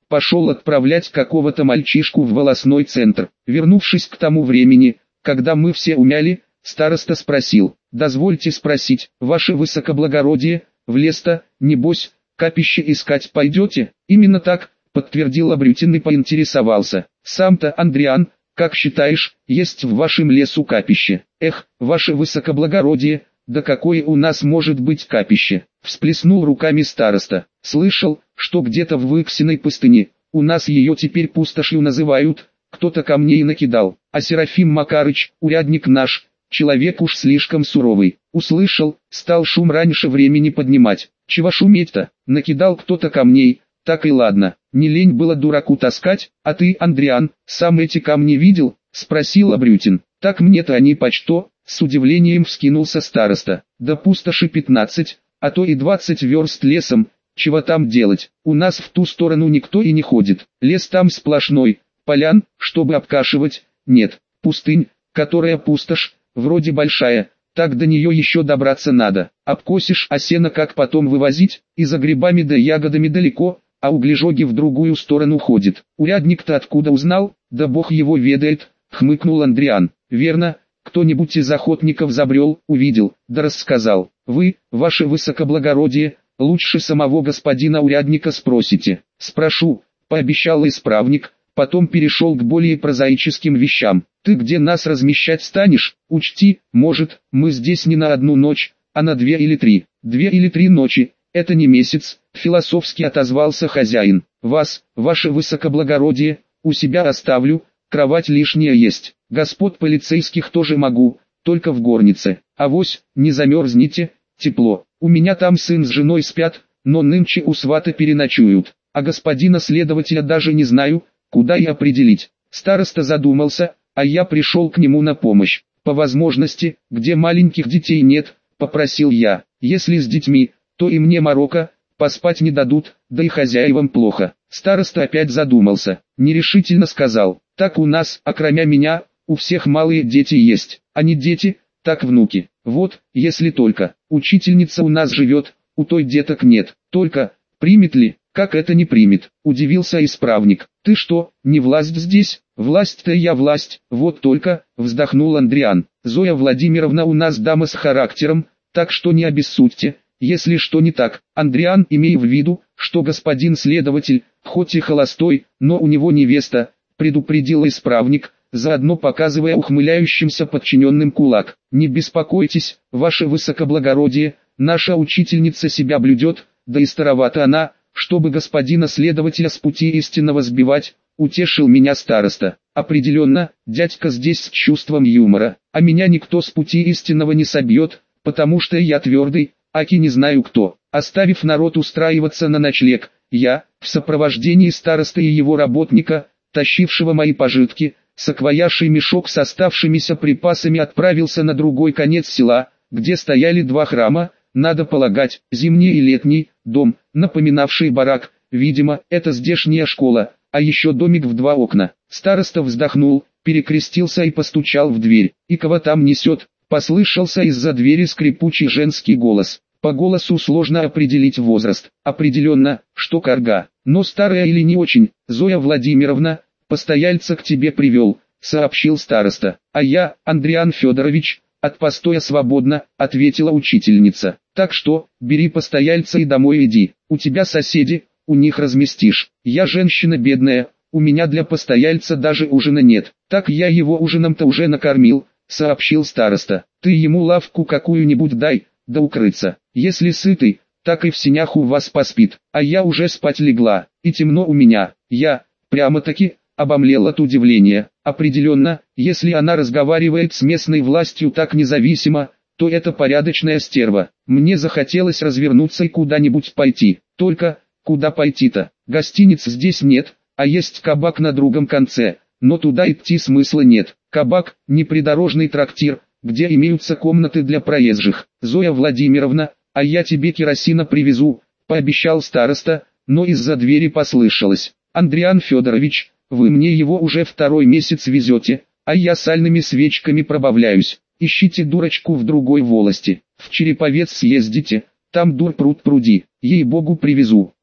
пошел отправлять какого-то мальчишку в волосной центр. Вернувшись к тому времени, когда мы все умяли, староста спросил: «Дозвольте спросить, ваше высокоблагородие, в лес-то, небось, капище искать пойдете?» «Именно так», — подтвердил Абрютин и поинтересовался: «Сам-то, Андриан, как считаешь, есть в вашем лесу капище?» «Эх, ваше высокоблагородие, да какое у нас может быть капище?» — всплеснул руками староста. «Слышал, что где-то в Выксиной пустыне, у нас ее теперь пустошью называют, кто-то камней накидал, а Серафим Макарыч, урядник наш, человек уж слишком суровый, услышал, стал шум раньше времени поднимать. Чего шуметь-то, накидал кто-то камней, так и ладно, не лень было дураку таскать, а ты, Андриан, сам эти камни видел?» — спросил Абрютин. «Так мне-то они почто?» — с удивлением вскинулся староста. «Да пустоши пятнадцать, а то и двадцать верст лесом, чего там делать, у нас в ту сторону никто и не ходит, лес там сплошной, полян, чтобы обкашивать, нет, пустынь, которая пустошь, вроде большая, так до нее еще добраться надо, обкосишь, а сено как потом вывозить, и за грибами да ягодами далеко, а углежоги в другую сторону ходит. Урядник-то откуда узнал? Да бог его ведает», — хмыкнул Андриан. «Верно, кто-нибудь из охотников забрел, увидел, да рассказал. Вы, ваше высокоблагородие, лучше самого господина урядника спросите». «Спрошу», — пообещал исправник, потом перешел к более прозаическим вещам. «Ты где нас размещать станешь? Учти, может, мы здесь не на одну ночь, а на две или три. Две или три ночи, это не месяц», — философски отозвался хозяин. «Вас, ваше высокоблагородие, у себя оставлю, кровать лишняя есть. Господ полицейских тоже могу, только в горнице. Авось, не замерзнете, тепло. У меня там сын с женой спят, но нынче у свата переночуют. А господина следователя даже не знаю, куда и определить». Староста задумался, а я пришел к нему на помощь. «По возможности, где маленьких детей нет», — попросил я. «Если с детьми, то и мне морока, поспать не дадут, да и хозяевам плохо». Староста опять задумался, нерешительно сказал: «Так у нас, окромя меня, у всех малые дети есть, а не дети, так внуки. Вот, если только, учительница у нас живет, у той деток нет, только, примет ли?» «Как это не примет?» — удивился исправник. «Ты что, не власть здесь?» «Власть-то я власть, вот только», — вздохнул Андриан. «Зоя Владимировна у нас дама с характером, так что не обессудьте, если что не так». Андриан, имея в виду, что господин следователь, хоть и холостой, но у него невеста, предупредил исправник, заодно показывая ухмыляющимся подчиненным кулак. «Не беспокойтесь, ваше высокоблагородие, наша учительница себя блюдет, да и старовата она, чтобы господина следователя с пути истинного сбивать», — утешил меня староста. «Определенно, дядька здесь с чувством юмора, а меня никто с пути истинного не собьет, потому что я твердый, аки не знаю кто». Оставив народ устраиваться на ночлег, я, в сопровождении старосты и его работника, тащившего мои пожитки, саквояж и мешок с оставшимися припасами, отправился на другой конец села, где стояли два храма, надо полагать, зимний и летний, дом, напоминавший барак, видимо, это здешняя школа, а еще домик в два окна. Староста вздохнул, перекрестился и постучал в дверь. «И кого там несет?» — послышался из-за двери скрипучий женский голос. По голосу сложно определить возраст. Определенно, что карга, но старая или не очень. «Зоя Владимировна, постояльца к тебе привел», — сообщил староста. «А я, Андриан Федорович, от постоя свободно», — ответила учительница. «Так что, бери постояльца и домой иди. У тебя соседи, у них разместишь. Я женщина бедная, у меня для постояльца даже ужина нет». «Так я его ужином-то уже накормил», — сообщил староста. «Ты ему лавку какую-нибудь дай, да укрыться. Если сытый, так и в сенях у вас поспит. А я уже спать легла, и темно у меня». Я, прямо-таки, обомлел от удивления. Определенно, если она разговаривает с местной властью так независимо, то это порядочная стерва. Мне захотелось развернуться и куда-нибудь пойти. Только, куда пойти-то? Гостиниц здесь нет, а есть кабак на другом конце, но туда идти смысла нет. Кабак, не придорожный трактир, где имеются комнаты для проезжих. «Зоя Владимировна, а я тебе керосина привезу», — пообещал староста, но из-за двери послышалось: «Андриан Федорович, вы мне его уже второй месяц везете, а я сальными свечками пробавляюсь. Ищите дурочку в другой волости. В Череповец съездите, там дур пруд пруди, ей-богу привезу».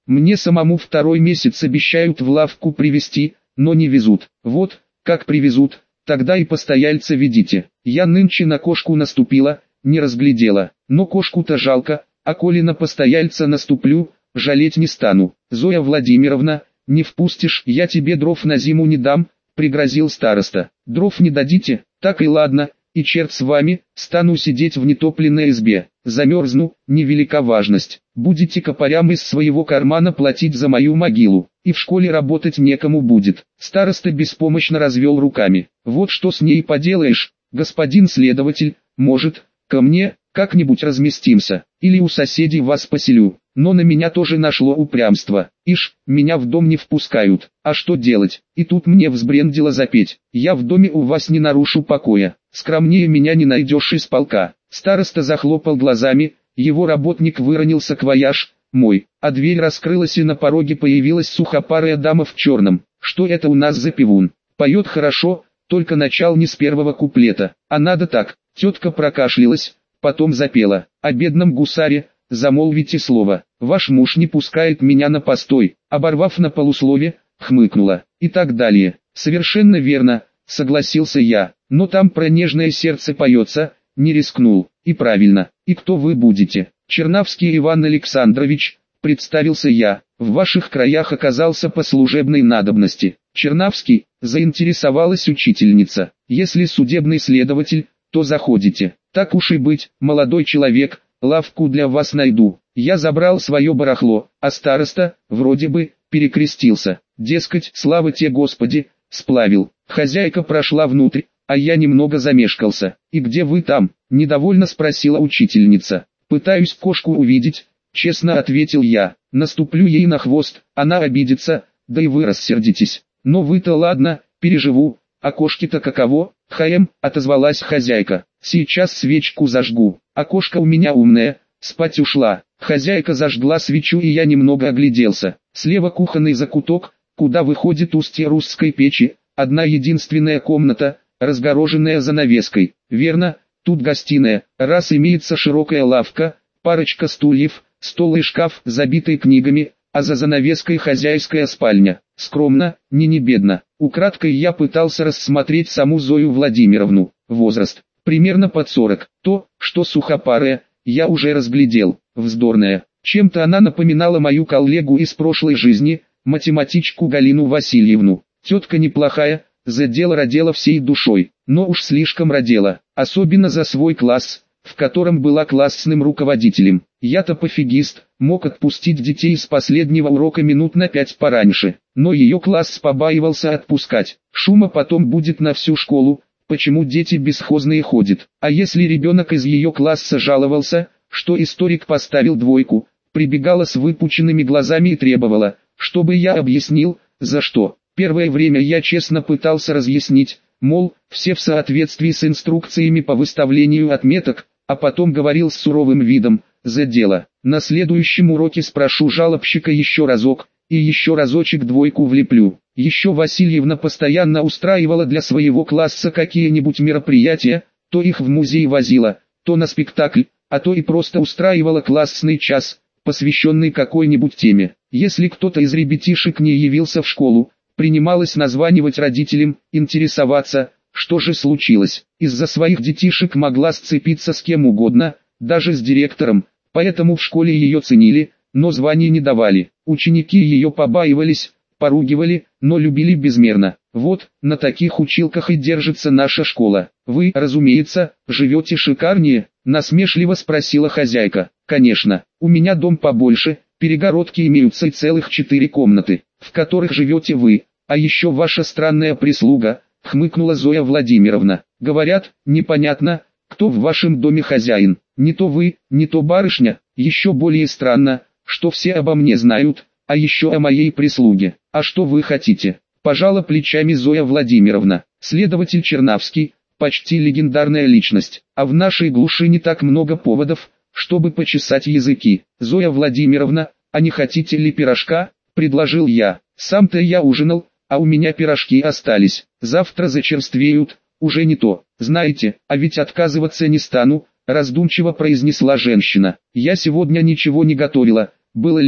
Мне самому второй месяц обещают в лавку привезти, но не везут. Вот, как привезут, тогда и постояльца ведите. Я нынче на кошку наступила, не разглядела, но кошку-то жалко, а коли на постояльца наступлю, жалеть не стану. Зоя Владимировна, не впустишь, я тебе дров на зиму не дам, пригрозил староста. Дров не дадите, так и ладно, и черт с вами, стану сидеть в нетопленной избе. Замерзну, невелика важность. Будете копарям из своего кармана платить за мою могилу, и в школе работать некому будет. Староста беспомощно развел руками. Вот что с ней поделаешь, господин следователь, может, ко мне, как-нибудь разместимся, или у соседей вас поселю. Но на меня тоже нашло упрямство. Ишь, меня в дом не впускают, а что делать? И тут мне взбрендило запеть. Я в доме у вас не нарушу покоя, скромнее меня не найдешь из полка. Староста захлопал глазами, его работник выронил саквояж, мой, а дверь раскрылась и на пороге появилась сухопарая дама в черном. Что это у нас за певун? Поет хорошо, только начал не с первого куплета, а надо так. Тетка прокашлялась, потом запела. О бедном гусаре, замолвите слово. Ваш муж не пускает меня на постой, оборвав на полуслове, хмыкнула. И так далее. Совершенно верно, согласился я, но там про нежное сердце поется, не рискнул. И правильно. И кто вы будете? Чернавский Иван Александрович, представился я. В ваших краях оказался по служебной надобности. Чернавский, заинтересовалась учительница. Если судебный следователь, то заходите. Так уж и быть, молодой человек, лавку для вас найду. Я забрал свое барахло, а староста, вроде бы, перекрестился. Дескать, слава тебе Господи, сплавил. Хозяйка прошла внутрь, а я немного замешкался. «И где вы там?» – недовольно спросила учительница. «Пытаюсь кошку увидеть», – честно ответил я. «Наступлю ей на хвост, она обидится, да и вы рассердитесь. Но вы-то ладно, переживу, а кошки-то каково?» «Хаем», – отозвалась хозяйка. «Сейчас свечку зажгу, а кошка у меня умная, спать ушла». Хозяйка зажгла свечу, и я немного огляделся. Слева кухонный закуток, куда выходит устье русской печи, одна единственная комната, разгороженная занавеской. Верно, тут гостиная, раз имеется широкая лавка, парочка стульев, стол и шкаф, забитый книгами, а за занавеской хозяйская спальня. Скромно, не не бедно. Украдкой я пытался рассмотреть саму Зою Владимировну. Возраст, примерно под сорок. То, что сухопарая, я уже разглядел. Вздорная. Чем-то она напоминала мою коллегу из прошлой жизни, математичку Галину Васильевну. Тетка неплохая, за дело родила всей душой, но уж слишком родила, особенно за свой класс, в котором была классным руководителем. Я-то пофигист, мог отпустить детей с последнего урока минут на пять пораньше, но ее класс побаивался отпускать. Шума потом будет на всю школу, почему дети бесхозные ходят. А если ребенок из ее класса жаловался, что историк поставил двойку, прибегала с выпученными глазами и требовала, чтобы я объяснил, за что. Первое время я честно пытался разъяснить, мол, все в соответствии с инструкциями по выставлению отметок, а потом говорил с суровым видом, за дело. На следующем уроке спрошу жалобщика еще разок, и еще разочек двойку влеплю. Еще Васильевна постоянно устраивала для своего класса какие-нибудь мероприятия, то их в музей возила, то на спектакль, а то и просто устраивала классный час, посвященный какой-нибудь теме. Если кто-то из ребятишек не явился в школу, принималось названивать родителям, интересоваться, что же случилось. Из-за своих детишек могла сцепиться с кем угодно, даже с директором, поэтому в школе ее ценили, но званий не давали. Ученики ее побаивались, поругивали, но любили безмерно. Вот, на таких училках и держится наша школа. Вы, разумеется, живете шикарнее, насмешливо спросила хозяйка. Конечно, у меня дом побольше, перегородки имеются и целых четыре комнаты, в которых живете вы, а еще ваша странная прислуга, хмыкнула Зоя Владимировна. Говорят, непонятно, кто в вашем доме хозяин, не то вы, не то барышня. Еще более странно, что все обо мне знают, а еще о моей прислуге. А что вы хотите? Пожала плечами Зоя Владимировна. Следователь Чернавский, почти легендарная личность, а в нашей глуши не так много поводов, чтобы почесать языки. Зоя Владимировна, а не хотите ли пирожка? Предложил я. Сам-то я ужинал, а у меня пирожки остались. Завтра зачерствеют, уже не то. Знаете, а ведь отказываться не стану, раздумчиво произнесла женщина. Я сегодня ничего не готовила, было лень,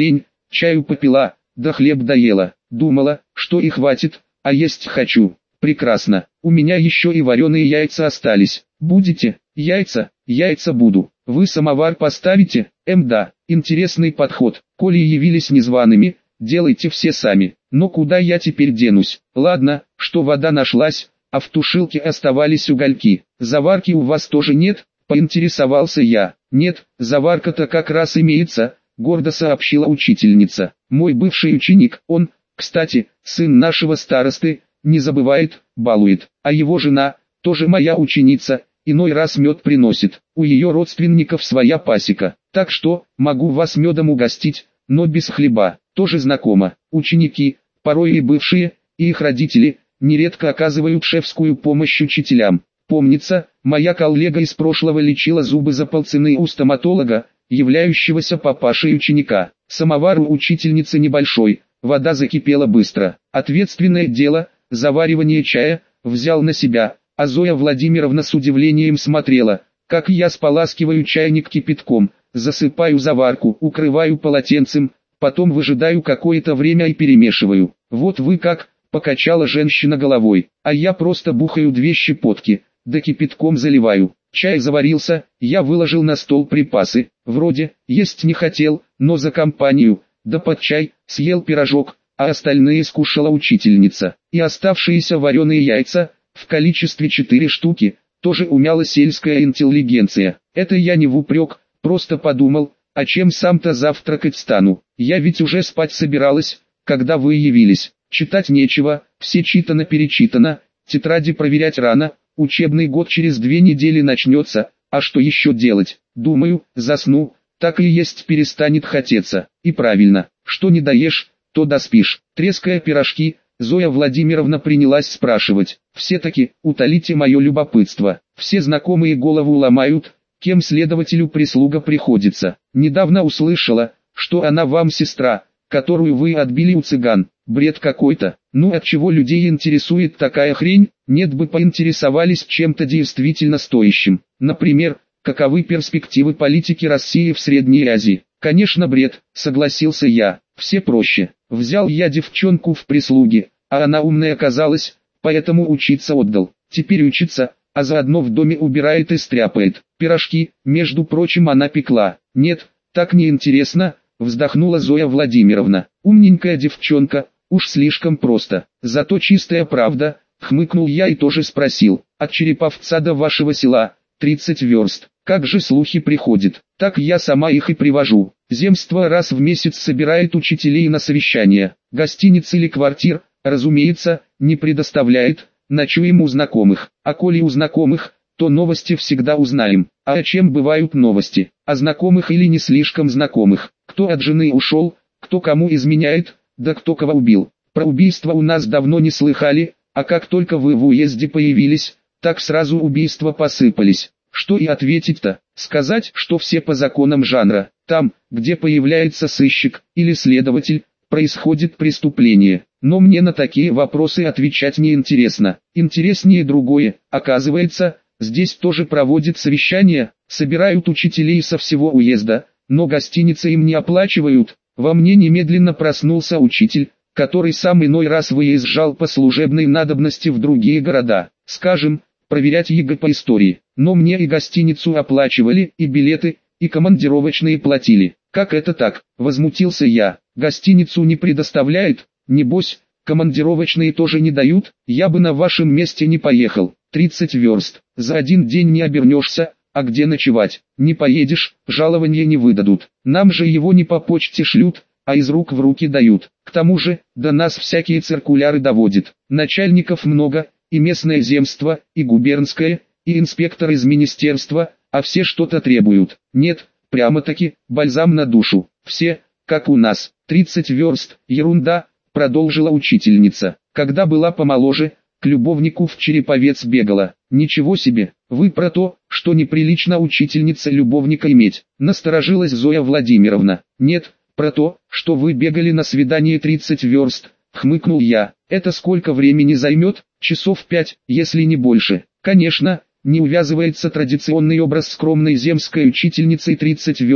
чаю попила, да хлеб доела. Думала, что и хватит, а есть хочу. Прекрасно, у меня еще и вареные яйца остались. Будете? Яйца? Яйца буду. Вы самовар поставите? Эм да, интересный подход. Коли явились незваными, делайте все сами. Но куда я теперь денусь? Ладно, что вода нашлась, а в тушилке оставались угольки. Заварки у вас тоже нет? Поинтересовался я. Нет, заварка-то как раз имеется, гордо сообщила учительница. Мой бывший ученик, он, кстати, сын нашего старосты, не забывает, балует. А его жена, тоже моя ученица, иной раз мед приносит. У ее родственников своя пасека. Так что, могу вас медом угостить, но без хлеба. Тоже знакомо. Ученики, порой и бывшие, и их родители, нередко оказывают шефскую помощь учителям. Помнится, моя коллега из прошлого лечила зубы за полцены у стоматолога, являющегося папашей ученика. Самовар у учительницы небольшой, вода закипела быстро. Ответственное дело, заваривание чая, взял на себя, а Зоя Владимировна с удивлением смотрела, как я споласкиваю чайник кипятком, засыпаю заварку, укрываю полотенцем, потом выжидаю какое-то время и перемешиваю. Вот вы как, покачала женщина головой, а я просто бухаю две щепотки, да кипятком заливаю. Чай заварился, я выложил на стол припасы, вроде, есть не хотел, но за компанию, да под чай, съел пирожок, а остальные скушала учительница. И оставшиеся вареные яйца, в количестве четыре штуки, тоже умяла сельская интеллигенция. Это я не в упрек, просто подумал, а чем сам-то завтракать стану. Я ведь уже спать собиралась, когда вы явились. Читать нечего, все читано-перечитано, тетради проверять рано, учебный год через две недели начнется, а что еще делать? Думаю, засну, так и есть перестанет хотеться. И правильно, что не доешь, то доспишь. Треская пирожки, Зоя Владимировна принялась спрашивать. Все-таки, утолите мое любопытство. Все знакомые голову ломают, кем следователю прислуга приходится. Недавно услышала, что она вам сестра, которую вы отбили у цыган. Бред какой-то. Ну от чего людей интересует такая хрень? Нет бы поинтересовались чем-то действительно стоящим. Например, каковы перспективы политики России в Средней Азии? Конечно бред, согласился я. Все проще. Взял я девчонку в прислуге, а она умная оказалась, поэтому учиться отдал. Теперь учится, а заодно в доме убирает и стряпает. Пирожки, между прочим, она пекла. Нет, так не интересно, вздохнула Зоя Владимировна. Умненькая девчонка, уж слишком просто. Зато чистая правда, хмыкнул я и тоже спросил. От Череповца до вашего села, тридцать верст. Как же слухи приходят? Так я сама их и привожу. Земство раз в месяц собирает учителей на совещания. Гостиниц или квартир, разумеется, не предоставляет, ночуем у знакомых. А коли у знакомых, то новости всегда узнаем. А о чем бывают новости? О знакомых или не слишком знакомых? Кто от жены ушел, кто кому изменяет, да кто кого убил. Про убийство у нас давно не слыхали, а как только вы в уезде появились, так сразу убийства посыпались. Что и ответить-то? Сказать, что все по законам жанра. Там, где появляется сыщик или следователь, происходит преступление. Но мне на такие вопросы отвечать не интересно. Интереснее другое. Оказывается, здесь тоже проводят совещания, собирают учителей со всего уезда, но гостиницы им не оплачивают. Во мне немедленно проснулся учитель, который сам иной раз выезжал по служебной надобности в другие города. Скажем, проверять ЕГЭ по истории. Но мне и гостиницу оплачивали, и билеты, и командировочные платили. Как это так? Возмутился я. Гостиницу не предоставляют, небось, командировочные тоже не дают, я бы на вашем месте не поехал. тридцать верст. За один день не обернешься, а где ночевать? Не поедешь, жалования не выдадут. Нам же его не по почте шлют, а из рук в руки дают. К тому же, до нас всякие циркуляры доводят. Начальников много, и местное земство, и губернское, и инспектор из министерства, а все что-то требуют. Нет, прямо-таки, бальзам на душу. Все, как у нас, тридцать верст, ерунда, продолжила учительница. Когда была помоложе, к любовнику в Череповец бегала. Ничего себе, вы про то, что неприлично учительница любовника иметь. Насторожилась Зоя Владимировна. Нет, про то, что вы бегали на свидание тридцать верст, хмыкнул я. Это сколько времени займет? Часов пять, если не больше. Конечно, не увязывается традиционный образ скромной земской учительницы тридцать верст,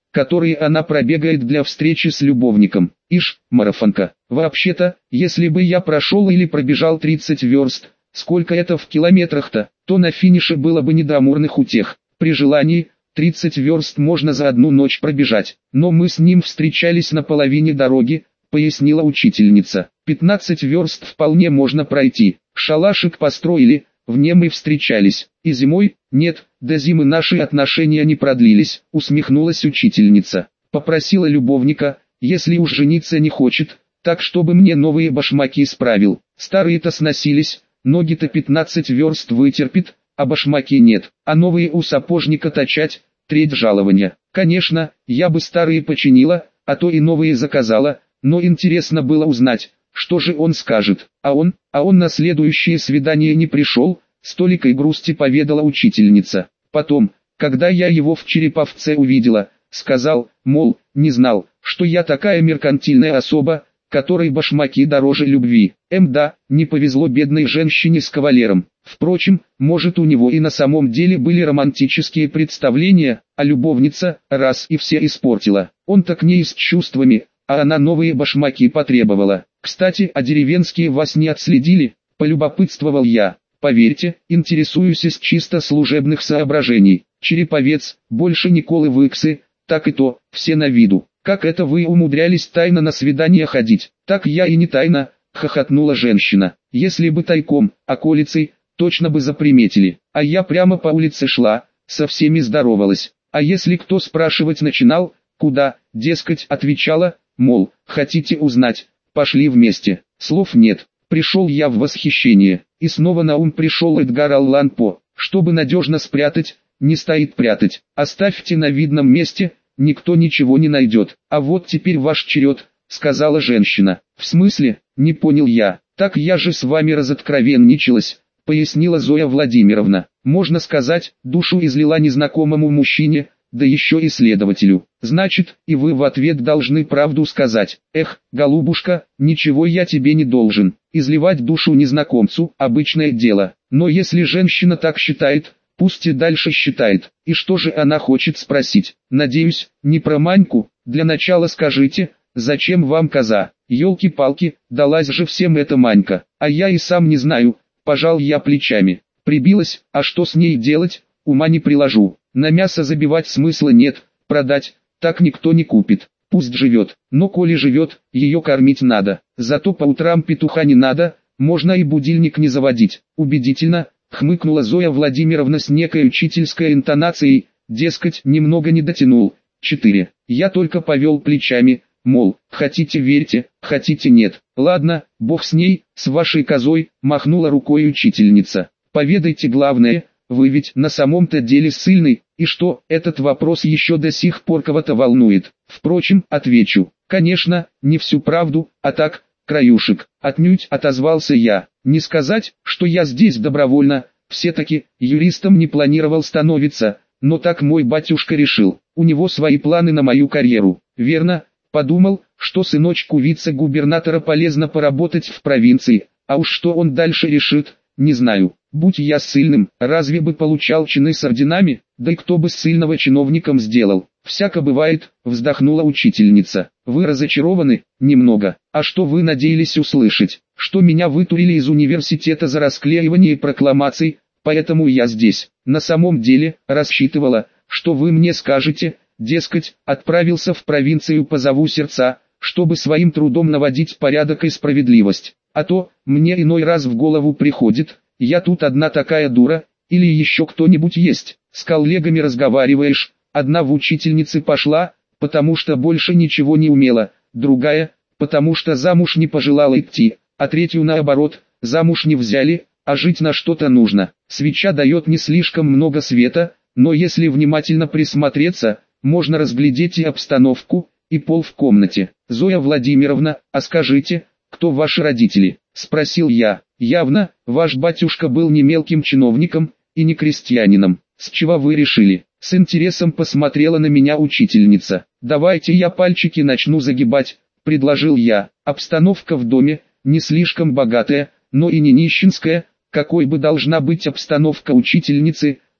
которые она пробегает для встречи с любовником. Ишь, марафонка. Вообще-то, если бы я прошел или пробежал тридцать верст, сколько это в километрах-то, то на финише было бы не до амурных утех. При желании, тридцать верст можно за одну ночь пробежать. Но мы с ним встречались на половине дороги, пояснила учительница. пятнадцать верст вполне можно пройти. Шалашик построили, в нем и встречались. И зимой, нет, до зимы наши отношения не продлились, усмехнулась учительница. Попросила любовника, если уж жениться не хочет, так чтобы мне новые башмаки справил. Старые-то сносились, ноги-то пятнадцать верст вытерпит, а башмаки нет. А новые у сапожника точать, треть жалования. Конечно, я бы старые починила, а то и новые заказала, но интересно было узнать, что же он скажет. А он, а он на следующее свидание не пришел, с толикой грусти поведала учительница. Потом, когда я его в Череповце увидела, сказал, мол, не знал, что я такая меркантильная особа, которой башмаки дороже любви. Эм да, не повезло бедной женщине с кавалером. Впрочем, может у него и на самом деле были романтические представления, а любовница, раз и все испортила. Он-то к ней с чувствами, а она новые башмаки потребовала. Кстати, а деревенские вас не отследили? Полюбопытствовал я. Поверьте, интересуюсь из чисто служебных соображений. Череповец, больше Николы Выксы, так и то, все на виду. Как это вы умудрялись тайно на свидания ходить? Так я и не тайно, хохотнула женщина. Если бы тайком, околицей, точно бы заприметили. А я прямо по улице шла, со всеми здоровалась. А если кто спрашивать начинал, куда, дескать, отвечала, мол, хотите узнать, пошли вместе. Слов нет. Пришел я в восхищение. И снова на ум пришел Эдгар Аллан По. Чтобы надежно спрятать, не стоит прятать. Оставьте на видном месте, никто ничего не найдет. А вот теперь ваш черед, сказала женщина. В смысле, не понял я. Так я же с вами разоткровенничалась, пояснила Зоя Владимировна. Можно сказать, душу излила незнакомому мужчине, да еще и следователю. Значит, и вы в ответ должны правду сказать. Эх, голубушка, ничего я тебе не должен. Изливать душу незнакомцу – обычное дело. Но если женщина так считает, пусть и дальше считает. И что же она хочет спросить? Надеюсь, не про Маньку. Для начала скажите, зачем вам коза? Ёлки-палки, далась же всем эта Манька. А я и сам не знаю, пожал я плечами. Прибилась, а что с ней делать, ума не приложу. На мясо забивать смысла нет, продать, так никто не купит. Пусть живет, но коли живет, ее кормить надо. Зато по утрам петуха не надо, можно и будильник не заводить. Убедительно, хмыкнула Зоя Владимировна с некой учительской интонацией, дескать, немного не дотянул. четыре. Я только повел плечами, мол, хотите верьте, хотите нет. Ладно, бог с ней, с вашей козой, махнула рукой учительница. Поведайте главное, вы ведь на самом-то деле ссыльный, и что, этот вопрос еще до сих пор кого-то волнует. Впрочем, отвечу, конечно, не всю правду, а так, краюшек. Отнюдь, отозвался я. Не сказать, что я здесь добровольно, все-таки, юристом не планировал становиться, но так мой батюшка решил. У него свои планы на мою карьеру. Верно, подумал, что сыночку вице-губернатора полезно поработать в провинции, а уж что он дальше решит, не знаю. Будь я ссыльным, разве бы получал чины с орденами? Да и кто бы ссыльного чиновником сделал? Всяко бывает, вздохнула учительница. Вы разочарованы? Немного. А что вы надеялись услышать? Что меня вытурили из университета за расклеивание прокламаций, поэтому я здесь. На самом деле, рассчитывала, что вы мне скажете, дескать, отправился в провинцию по зову сердца, чтобы своим трудом наводить порядок и справедливость. А то, мне иной раз в голову приходит, я тут одна такая дура, или еще кто-нибудь есть. С коллегами разговариваешь, одна в учительнице пошла, потому что больше ничего не умела, другая, потому что замуж не пожелала идти, а третью наоборот, замуж не взяли, а жить на что-то нужно. Свеча дает не слишком много света, но если внимательно присмотреться, можно разглядеть и обстановку, и пол в комнате. Зоя Владимировна, а скажите, кто ваши родители? Спросил я. Явно, ваш батюшка был не мелким чиновником, и не крестьянином. С чего вы решили? С интересом посмотрела на меня учительница. Давайте я пальчики начну загибать, предложил я. Обстановка в доме, не слишком богатая, но и не нищенская, какой бы должна быть обстановка учительницы,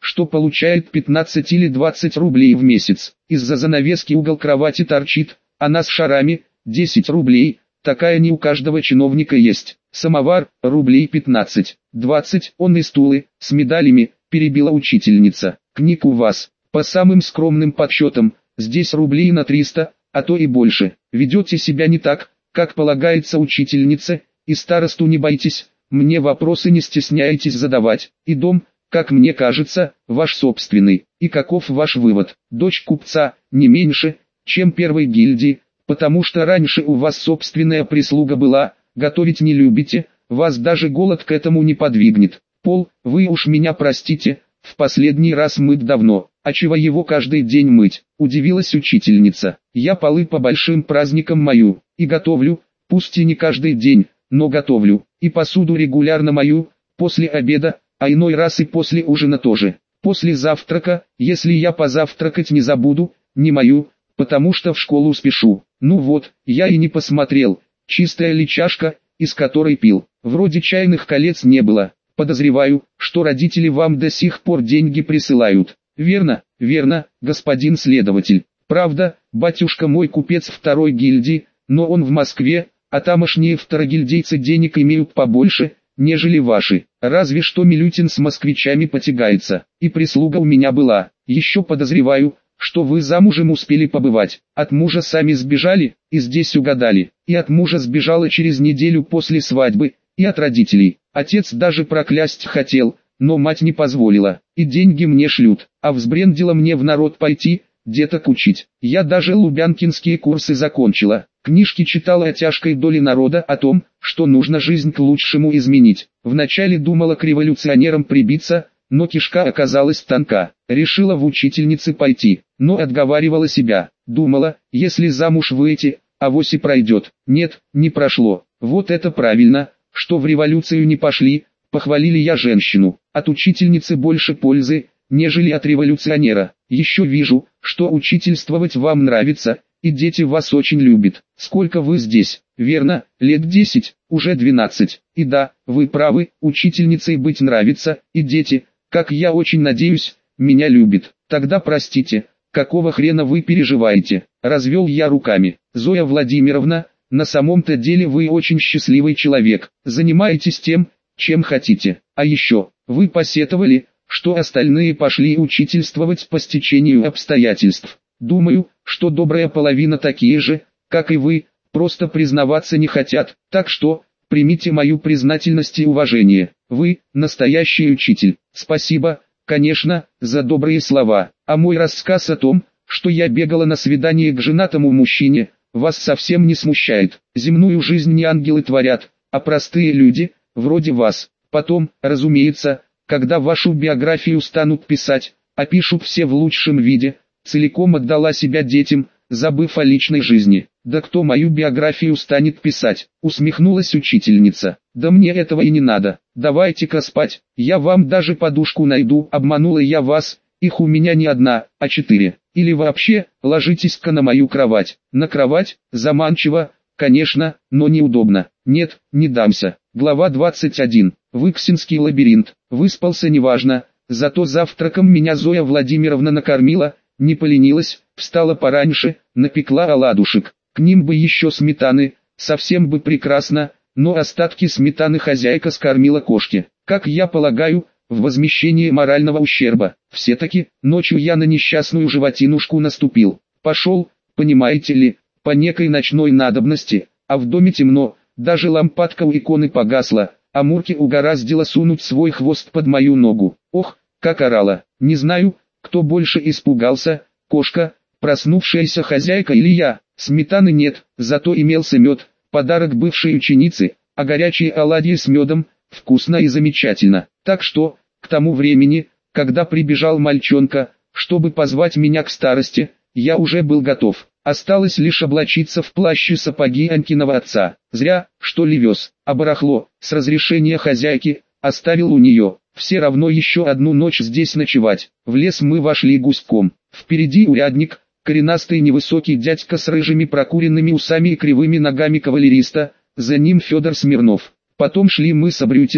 что получает пятнадцать или двадцать рублей в месяц. Из-за занавески угол кровати торчит, она с шарами, десять рублей, такая не у каждого чиновника есть. Самовар, рублей пятнадцать, двадцать, он и стулы, с медалями, перебила учительница. Книг у вас, по самым скромным подсчетам, здесь рублей на триста, а то и больше. Ведете себя не так, как полагается учительнице, и старосту не боитесь, мне вопросы не стесняйтесь задавать, и дом, как мне кажется, ваш собственный. И каков ваш вывод? Дочь купца, не меньше, чем первой гильдии, потому что раньше у вас собственная прислуга была, готовить не любите, вас даже голод к этому не подвигнет. Пол, вы уж меня простите, в последний раз мыть давно, а чего его каждый день мыть, удивилась учительница. Я полы по большим праздникам мою, и готовлю, пусть и не каждый день, но готовлю, и посуду регулярно мою, после обеда, а иной раз и после ужина тоже. После завтрака, если я позавтракать не забуду, не мою, потому что в школу спешу. Ну вот, я и не посмотрел, чистая ли чашка, из которой пил. Вроде чайных колец не было. Подозреваю, что родители вам до сих пор деньги присылают. Верно, верно, господин следователь. Правда, батюшка мой купец второй гильдии, но он в Москве, а тамошние второгильдейцы денег имеют побольше, нежели ваши. Разве что Милютин с москвичами потягается. И прислуга у меня была. Еще подозреваю, что вы замужем успели побывать. От мужа сами сбежали, и здесь угадали. И от мужа сбежала через неделю после свадьбы, и от родителей. Отец даже проклясть хотел, но мать не позволила. И деньги мне шлют, а взбрендила мне в народ пойти, деток учить. Я даже лубянкинские курсы закончила. Книжки читала о тяжкой доле народа, о том, что нужно жизнь к лучшему изменить. Вначале думала к революционерам прибиться, но кишка оказалась тонка. Решила в учительницы пойти, но отговаривала себя. Думала, если замуж выйти, авось и пройдет. Нет, не прошло. Вот это правильно, что в революцию не пошли, похвалили я женщину. От учительницы больше пользы, нежели от революционера. Еще вижу, что учительствовать вам нравится, и дети вас очень любят. Сколько вы здесь? Верно, лет десять, уже двенадцать. И да, вы правы, учительницей быть нравится, и дети, как я очень надеюсь, меня любят. Тогда простите, какого хрена вы переживаете? Развел я руками. Зоя Владимировна, на самом-то деле вы очень счастливый человек. Занимаетесь тем, чем хотите. А еще, вы посетовали, что остальные пошли учительствовать по стечению обстоятельств. Думаю, что добрая половина такие же, как и вы, просто признаваться не хотят. Так что, примите мою признательность и уважение. Вы, настоящий учитель. Спасибо, конечно, за добрые слова. А мой рассказ о том, что я бегала на свидание к женатому мужчине, вас совсем не смущает. Земную жизнь не ангелы творят, а простые люди, вроде вас. Потом, разумеется, когда вашу биографию станут писать, опишут все в лучшем виде, целиком отдала себя детям, забыв о личной жизни. Да кто мою биографию станет писать? Усмехнулась учительница. Да мне этого и не надо. Давайте-ка спать, я вам даже подушку найду. Обманула я вас, их у меня не одна, а четыре. Или вообще, ложитесь-ка на мою кровать. На кровать, заманчиво, конечно, но неудобно. Нет, не дамся. Глава двадцать один. Выксинский лабиринт. Выспался неважно, зато завтраком меня Зоя Владимировна накормила, не поленилась, встала пораньше, напекла оладушек. К ним бы еще сметаны, совсем бы прекрасно, но остатки сметаны хозяйка скормила кошке. Как я полагаю, в возмещении морального ущерба. Все-таки, ночью я на несчастную животинушку наступил. Пошел, понимаете ли, по некой ночной надобности, а в доме темно, даже лампадка у иконы погасла, а Мурке угораздило сунуть свой хвост под мою ногу. Ох, как орала. Не знаю, кто больше испугался, кошка, проснувшаяся хозяйка или я. Сметаны нет, зато имелся мед, подарок бывшей ученицы, а горячие оладьи с медом, вкусно и замечательно. Так что, к тому времени, когда прибежал мальчонка, чтобы позвать меня к старости, я уже был готов. Осталось лишь облачиться в плащ и сапоги Анькиного отца. Зря, что ли вез, а барахло, с разрешения хозяйки, оставил у нее. Все равно еще одну ночь здесь ночевать. В лес мы вошли гуськом. Впереди урядник, коренастый невысокий дядька с рыжими прокуренными усами и кривыми ногами кавалериста, за ним Федор Смирнов. Потом шли мы с Абрютиным,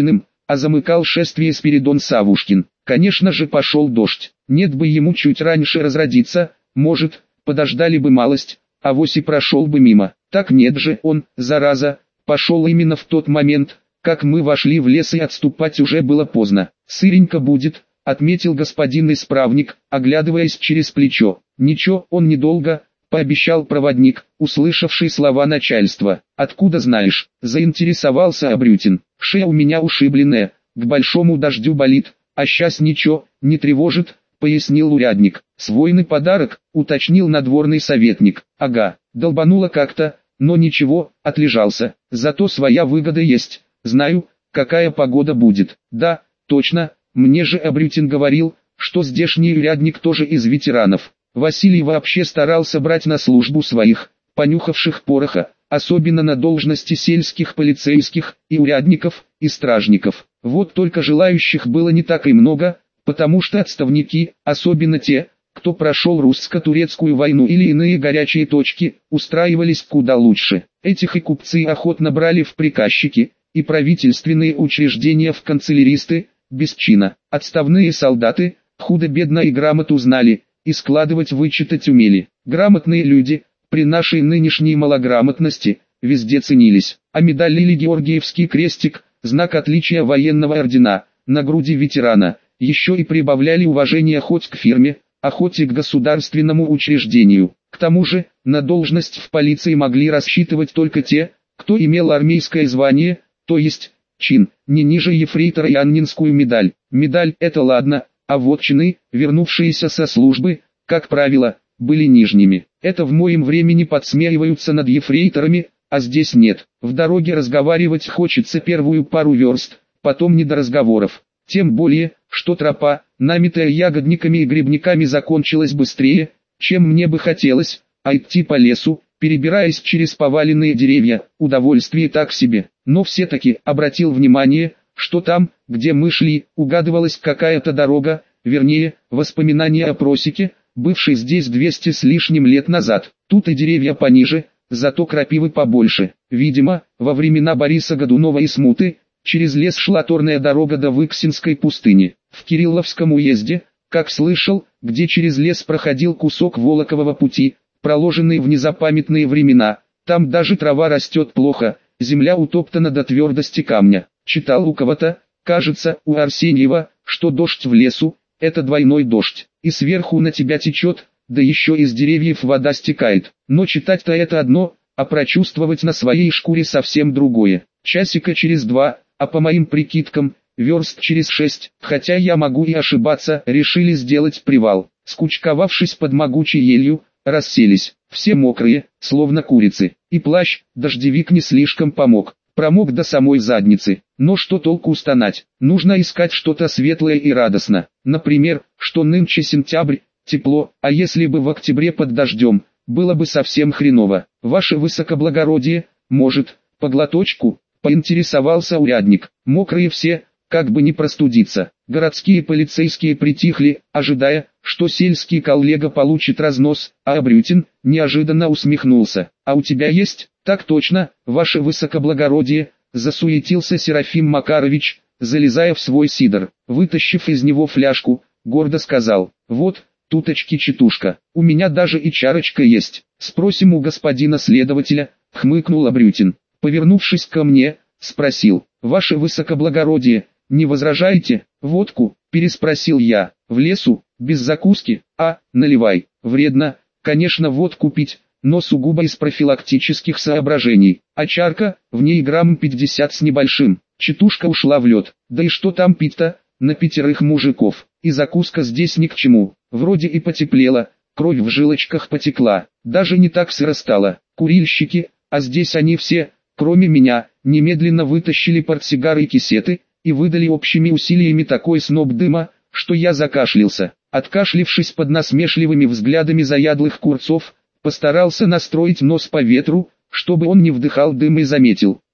а замыкал шествие Спиридон Савушкин. Конечно же пошел дождь, нет бы ему чуть раньше разродиться, может, подождали бы малость, авось и прошел бы мимо. Так нет же, он, зараза, пошел именно в тот момент, как мы вошли в лес, и отступать уже было поздно. «Сыренько будет», — отметил господин исправник, оглядываясь через плечо. «Ничего, он недолго», — пообещал проводник, услышавший слова начальства. «Откуда знаешь?» — заинтересовался Абрютин. «Шея у меня ушибленная, к большому дождю болит, а щас ничего, не тревожит», — пояснил урядник. «Свойный подарок», — уточнил надворный советник. «Ага, долбануло как-то, но ничего, отлежался, зато своя выгода есть, знаю, какая погода будет». «Да, точно, мне же Абрютин говорил, что здешний урядник тоже из ветеранов». Василий вообще старался брать на службу своих, понюхавших пороха, особенно на должности сельских полицейских, и урядников, и стражников. Вот только желающих было не так и много, потому что отставники, особенно те, кто прошел русско-турецкую войну или иные горячие точки, устраивались куда лучше. Этих и купцы охотно брали в приказчики, и правительственные учреждения в канцеляристы, без чина. Отставные солдаты, худо-бедно и грамоту знали, и складывать вычитать умели. Грамотные люди, при нашей нынешней малограмотности, везде ценились. А медаль или Георгиевский крестик, знак отличия военного ордена, на груди ветерана, еще и прибавляли уважение хоть к фирме, а хоть и к государственному учреждению. К тому же, на должность в полиции могли рассчитывать только те, кто имел армейское звание, то есть, чин, не ниже ефрейтора и аннинскую медаль. Медаль — это ладно, а вот чины, вернувшиеся со службы, как правило, были нижними. Это в моем времени подсмеиваются над ефрейторами, а здесь нет. В дороге разговаривать хочется первую пару верст, потом не до разговоров. Тем более, что тропа, намитая ягодниками и грибниками, закончилась быстрее, чем мне бы хотелось, а идти по лесу, перебираясь через поваленные деревья, удовольствие так себе. Но все-таки обратил внимание, что там, где мы шли, угадывалась какая-то дорога, вернее, воспоминания о просеке, бывшей здесь двести с лишним лет назад. Тут и деревья пониже, зато крапивы побольше. Видимо, во времена Бориса Годунова и Смуты, через лес шла торная дорога до Выксинской пустыни. В Кирилловском уезде, как слышал, где через лес проходил кусок Волокового пути, проложенный в незапамятные времена, там даже трава растет плохо, земля утоптана до твердости камня. Читал у кого-то, кажется, у Арсеньева, что дождь в лесу – это двойной дождь, и сверху на тебя течет, да еще из деревьев вода стекает. Но читать-то это одно, а прочувствовать на своей шкуре совсем другое. Часика через два, а по моим прикидкам, верст через шесть, хотя я могу и ошибаться, решили сделать привал. Скучковавшись под могучей елью, расселись, все мокрые, словно курицы, и плащ, дождевик не слишком помог. Промок до самой задницы, но что толку стонать, нужно искать что-то светлое и радостно, например, что нынче сентябрь, тепло, а если бы в октябре под дождем, было бы совсем хреново. Ваше высокоблагородие, может, по глоточку, поинтересовался урядник. Мокрые все, как бы не простудиться. Городские полицейские притихли, ожидая, что сельский коллега получит разнос, а Абрютин неожиданно усмехнулся. «А у тебя есть?» «Так точно, ваше высокоблагородие», — засуетился Серафим Макарович, залезая в свой сидр. Вытащив из него фляжку, гордо сказал: «Вот, туточки-четушка, у меня даже и чарочка есть. Спросим у господина следователя», — хмыкнул Абрютин. Повернувшись ко мне, спросил: «Ваше высокоблагородие, не возражаете?» «Водку?» — переспросил я. «В лесу, без закуски? А, наливай». «Вредно, конечно, водку пить, но сугубо из профилактических соображений. А чарка, в ней грамм пятьдесят с небольшим». Четушка ушла в лед. Да и что там пить-то, на пятерых мужиков. И закуска здесь ни к чему. Вроде и потеплело, кровь в жилочках потекла. Даже не так сыро стало. Курильщики, а здесь они все, кроме меня, немедленно вытащили портсигары и кисеты, и выдали общими усилиями такой сноп дыма, что я закашлялся. Откашлившись под насмешливыми взглядами заядлых курцов, постарался настроить нос по ветру, чтобы он не вдыхал дым, и заметил: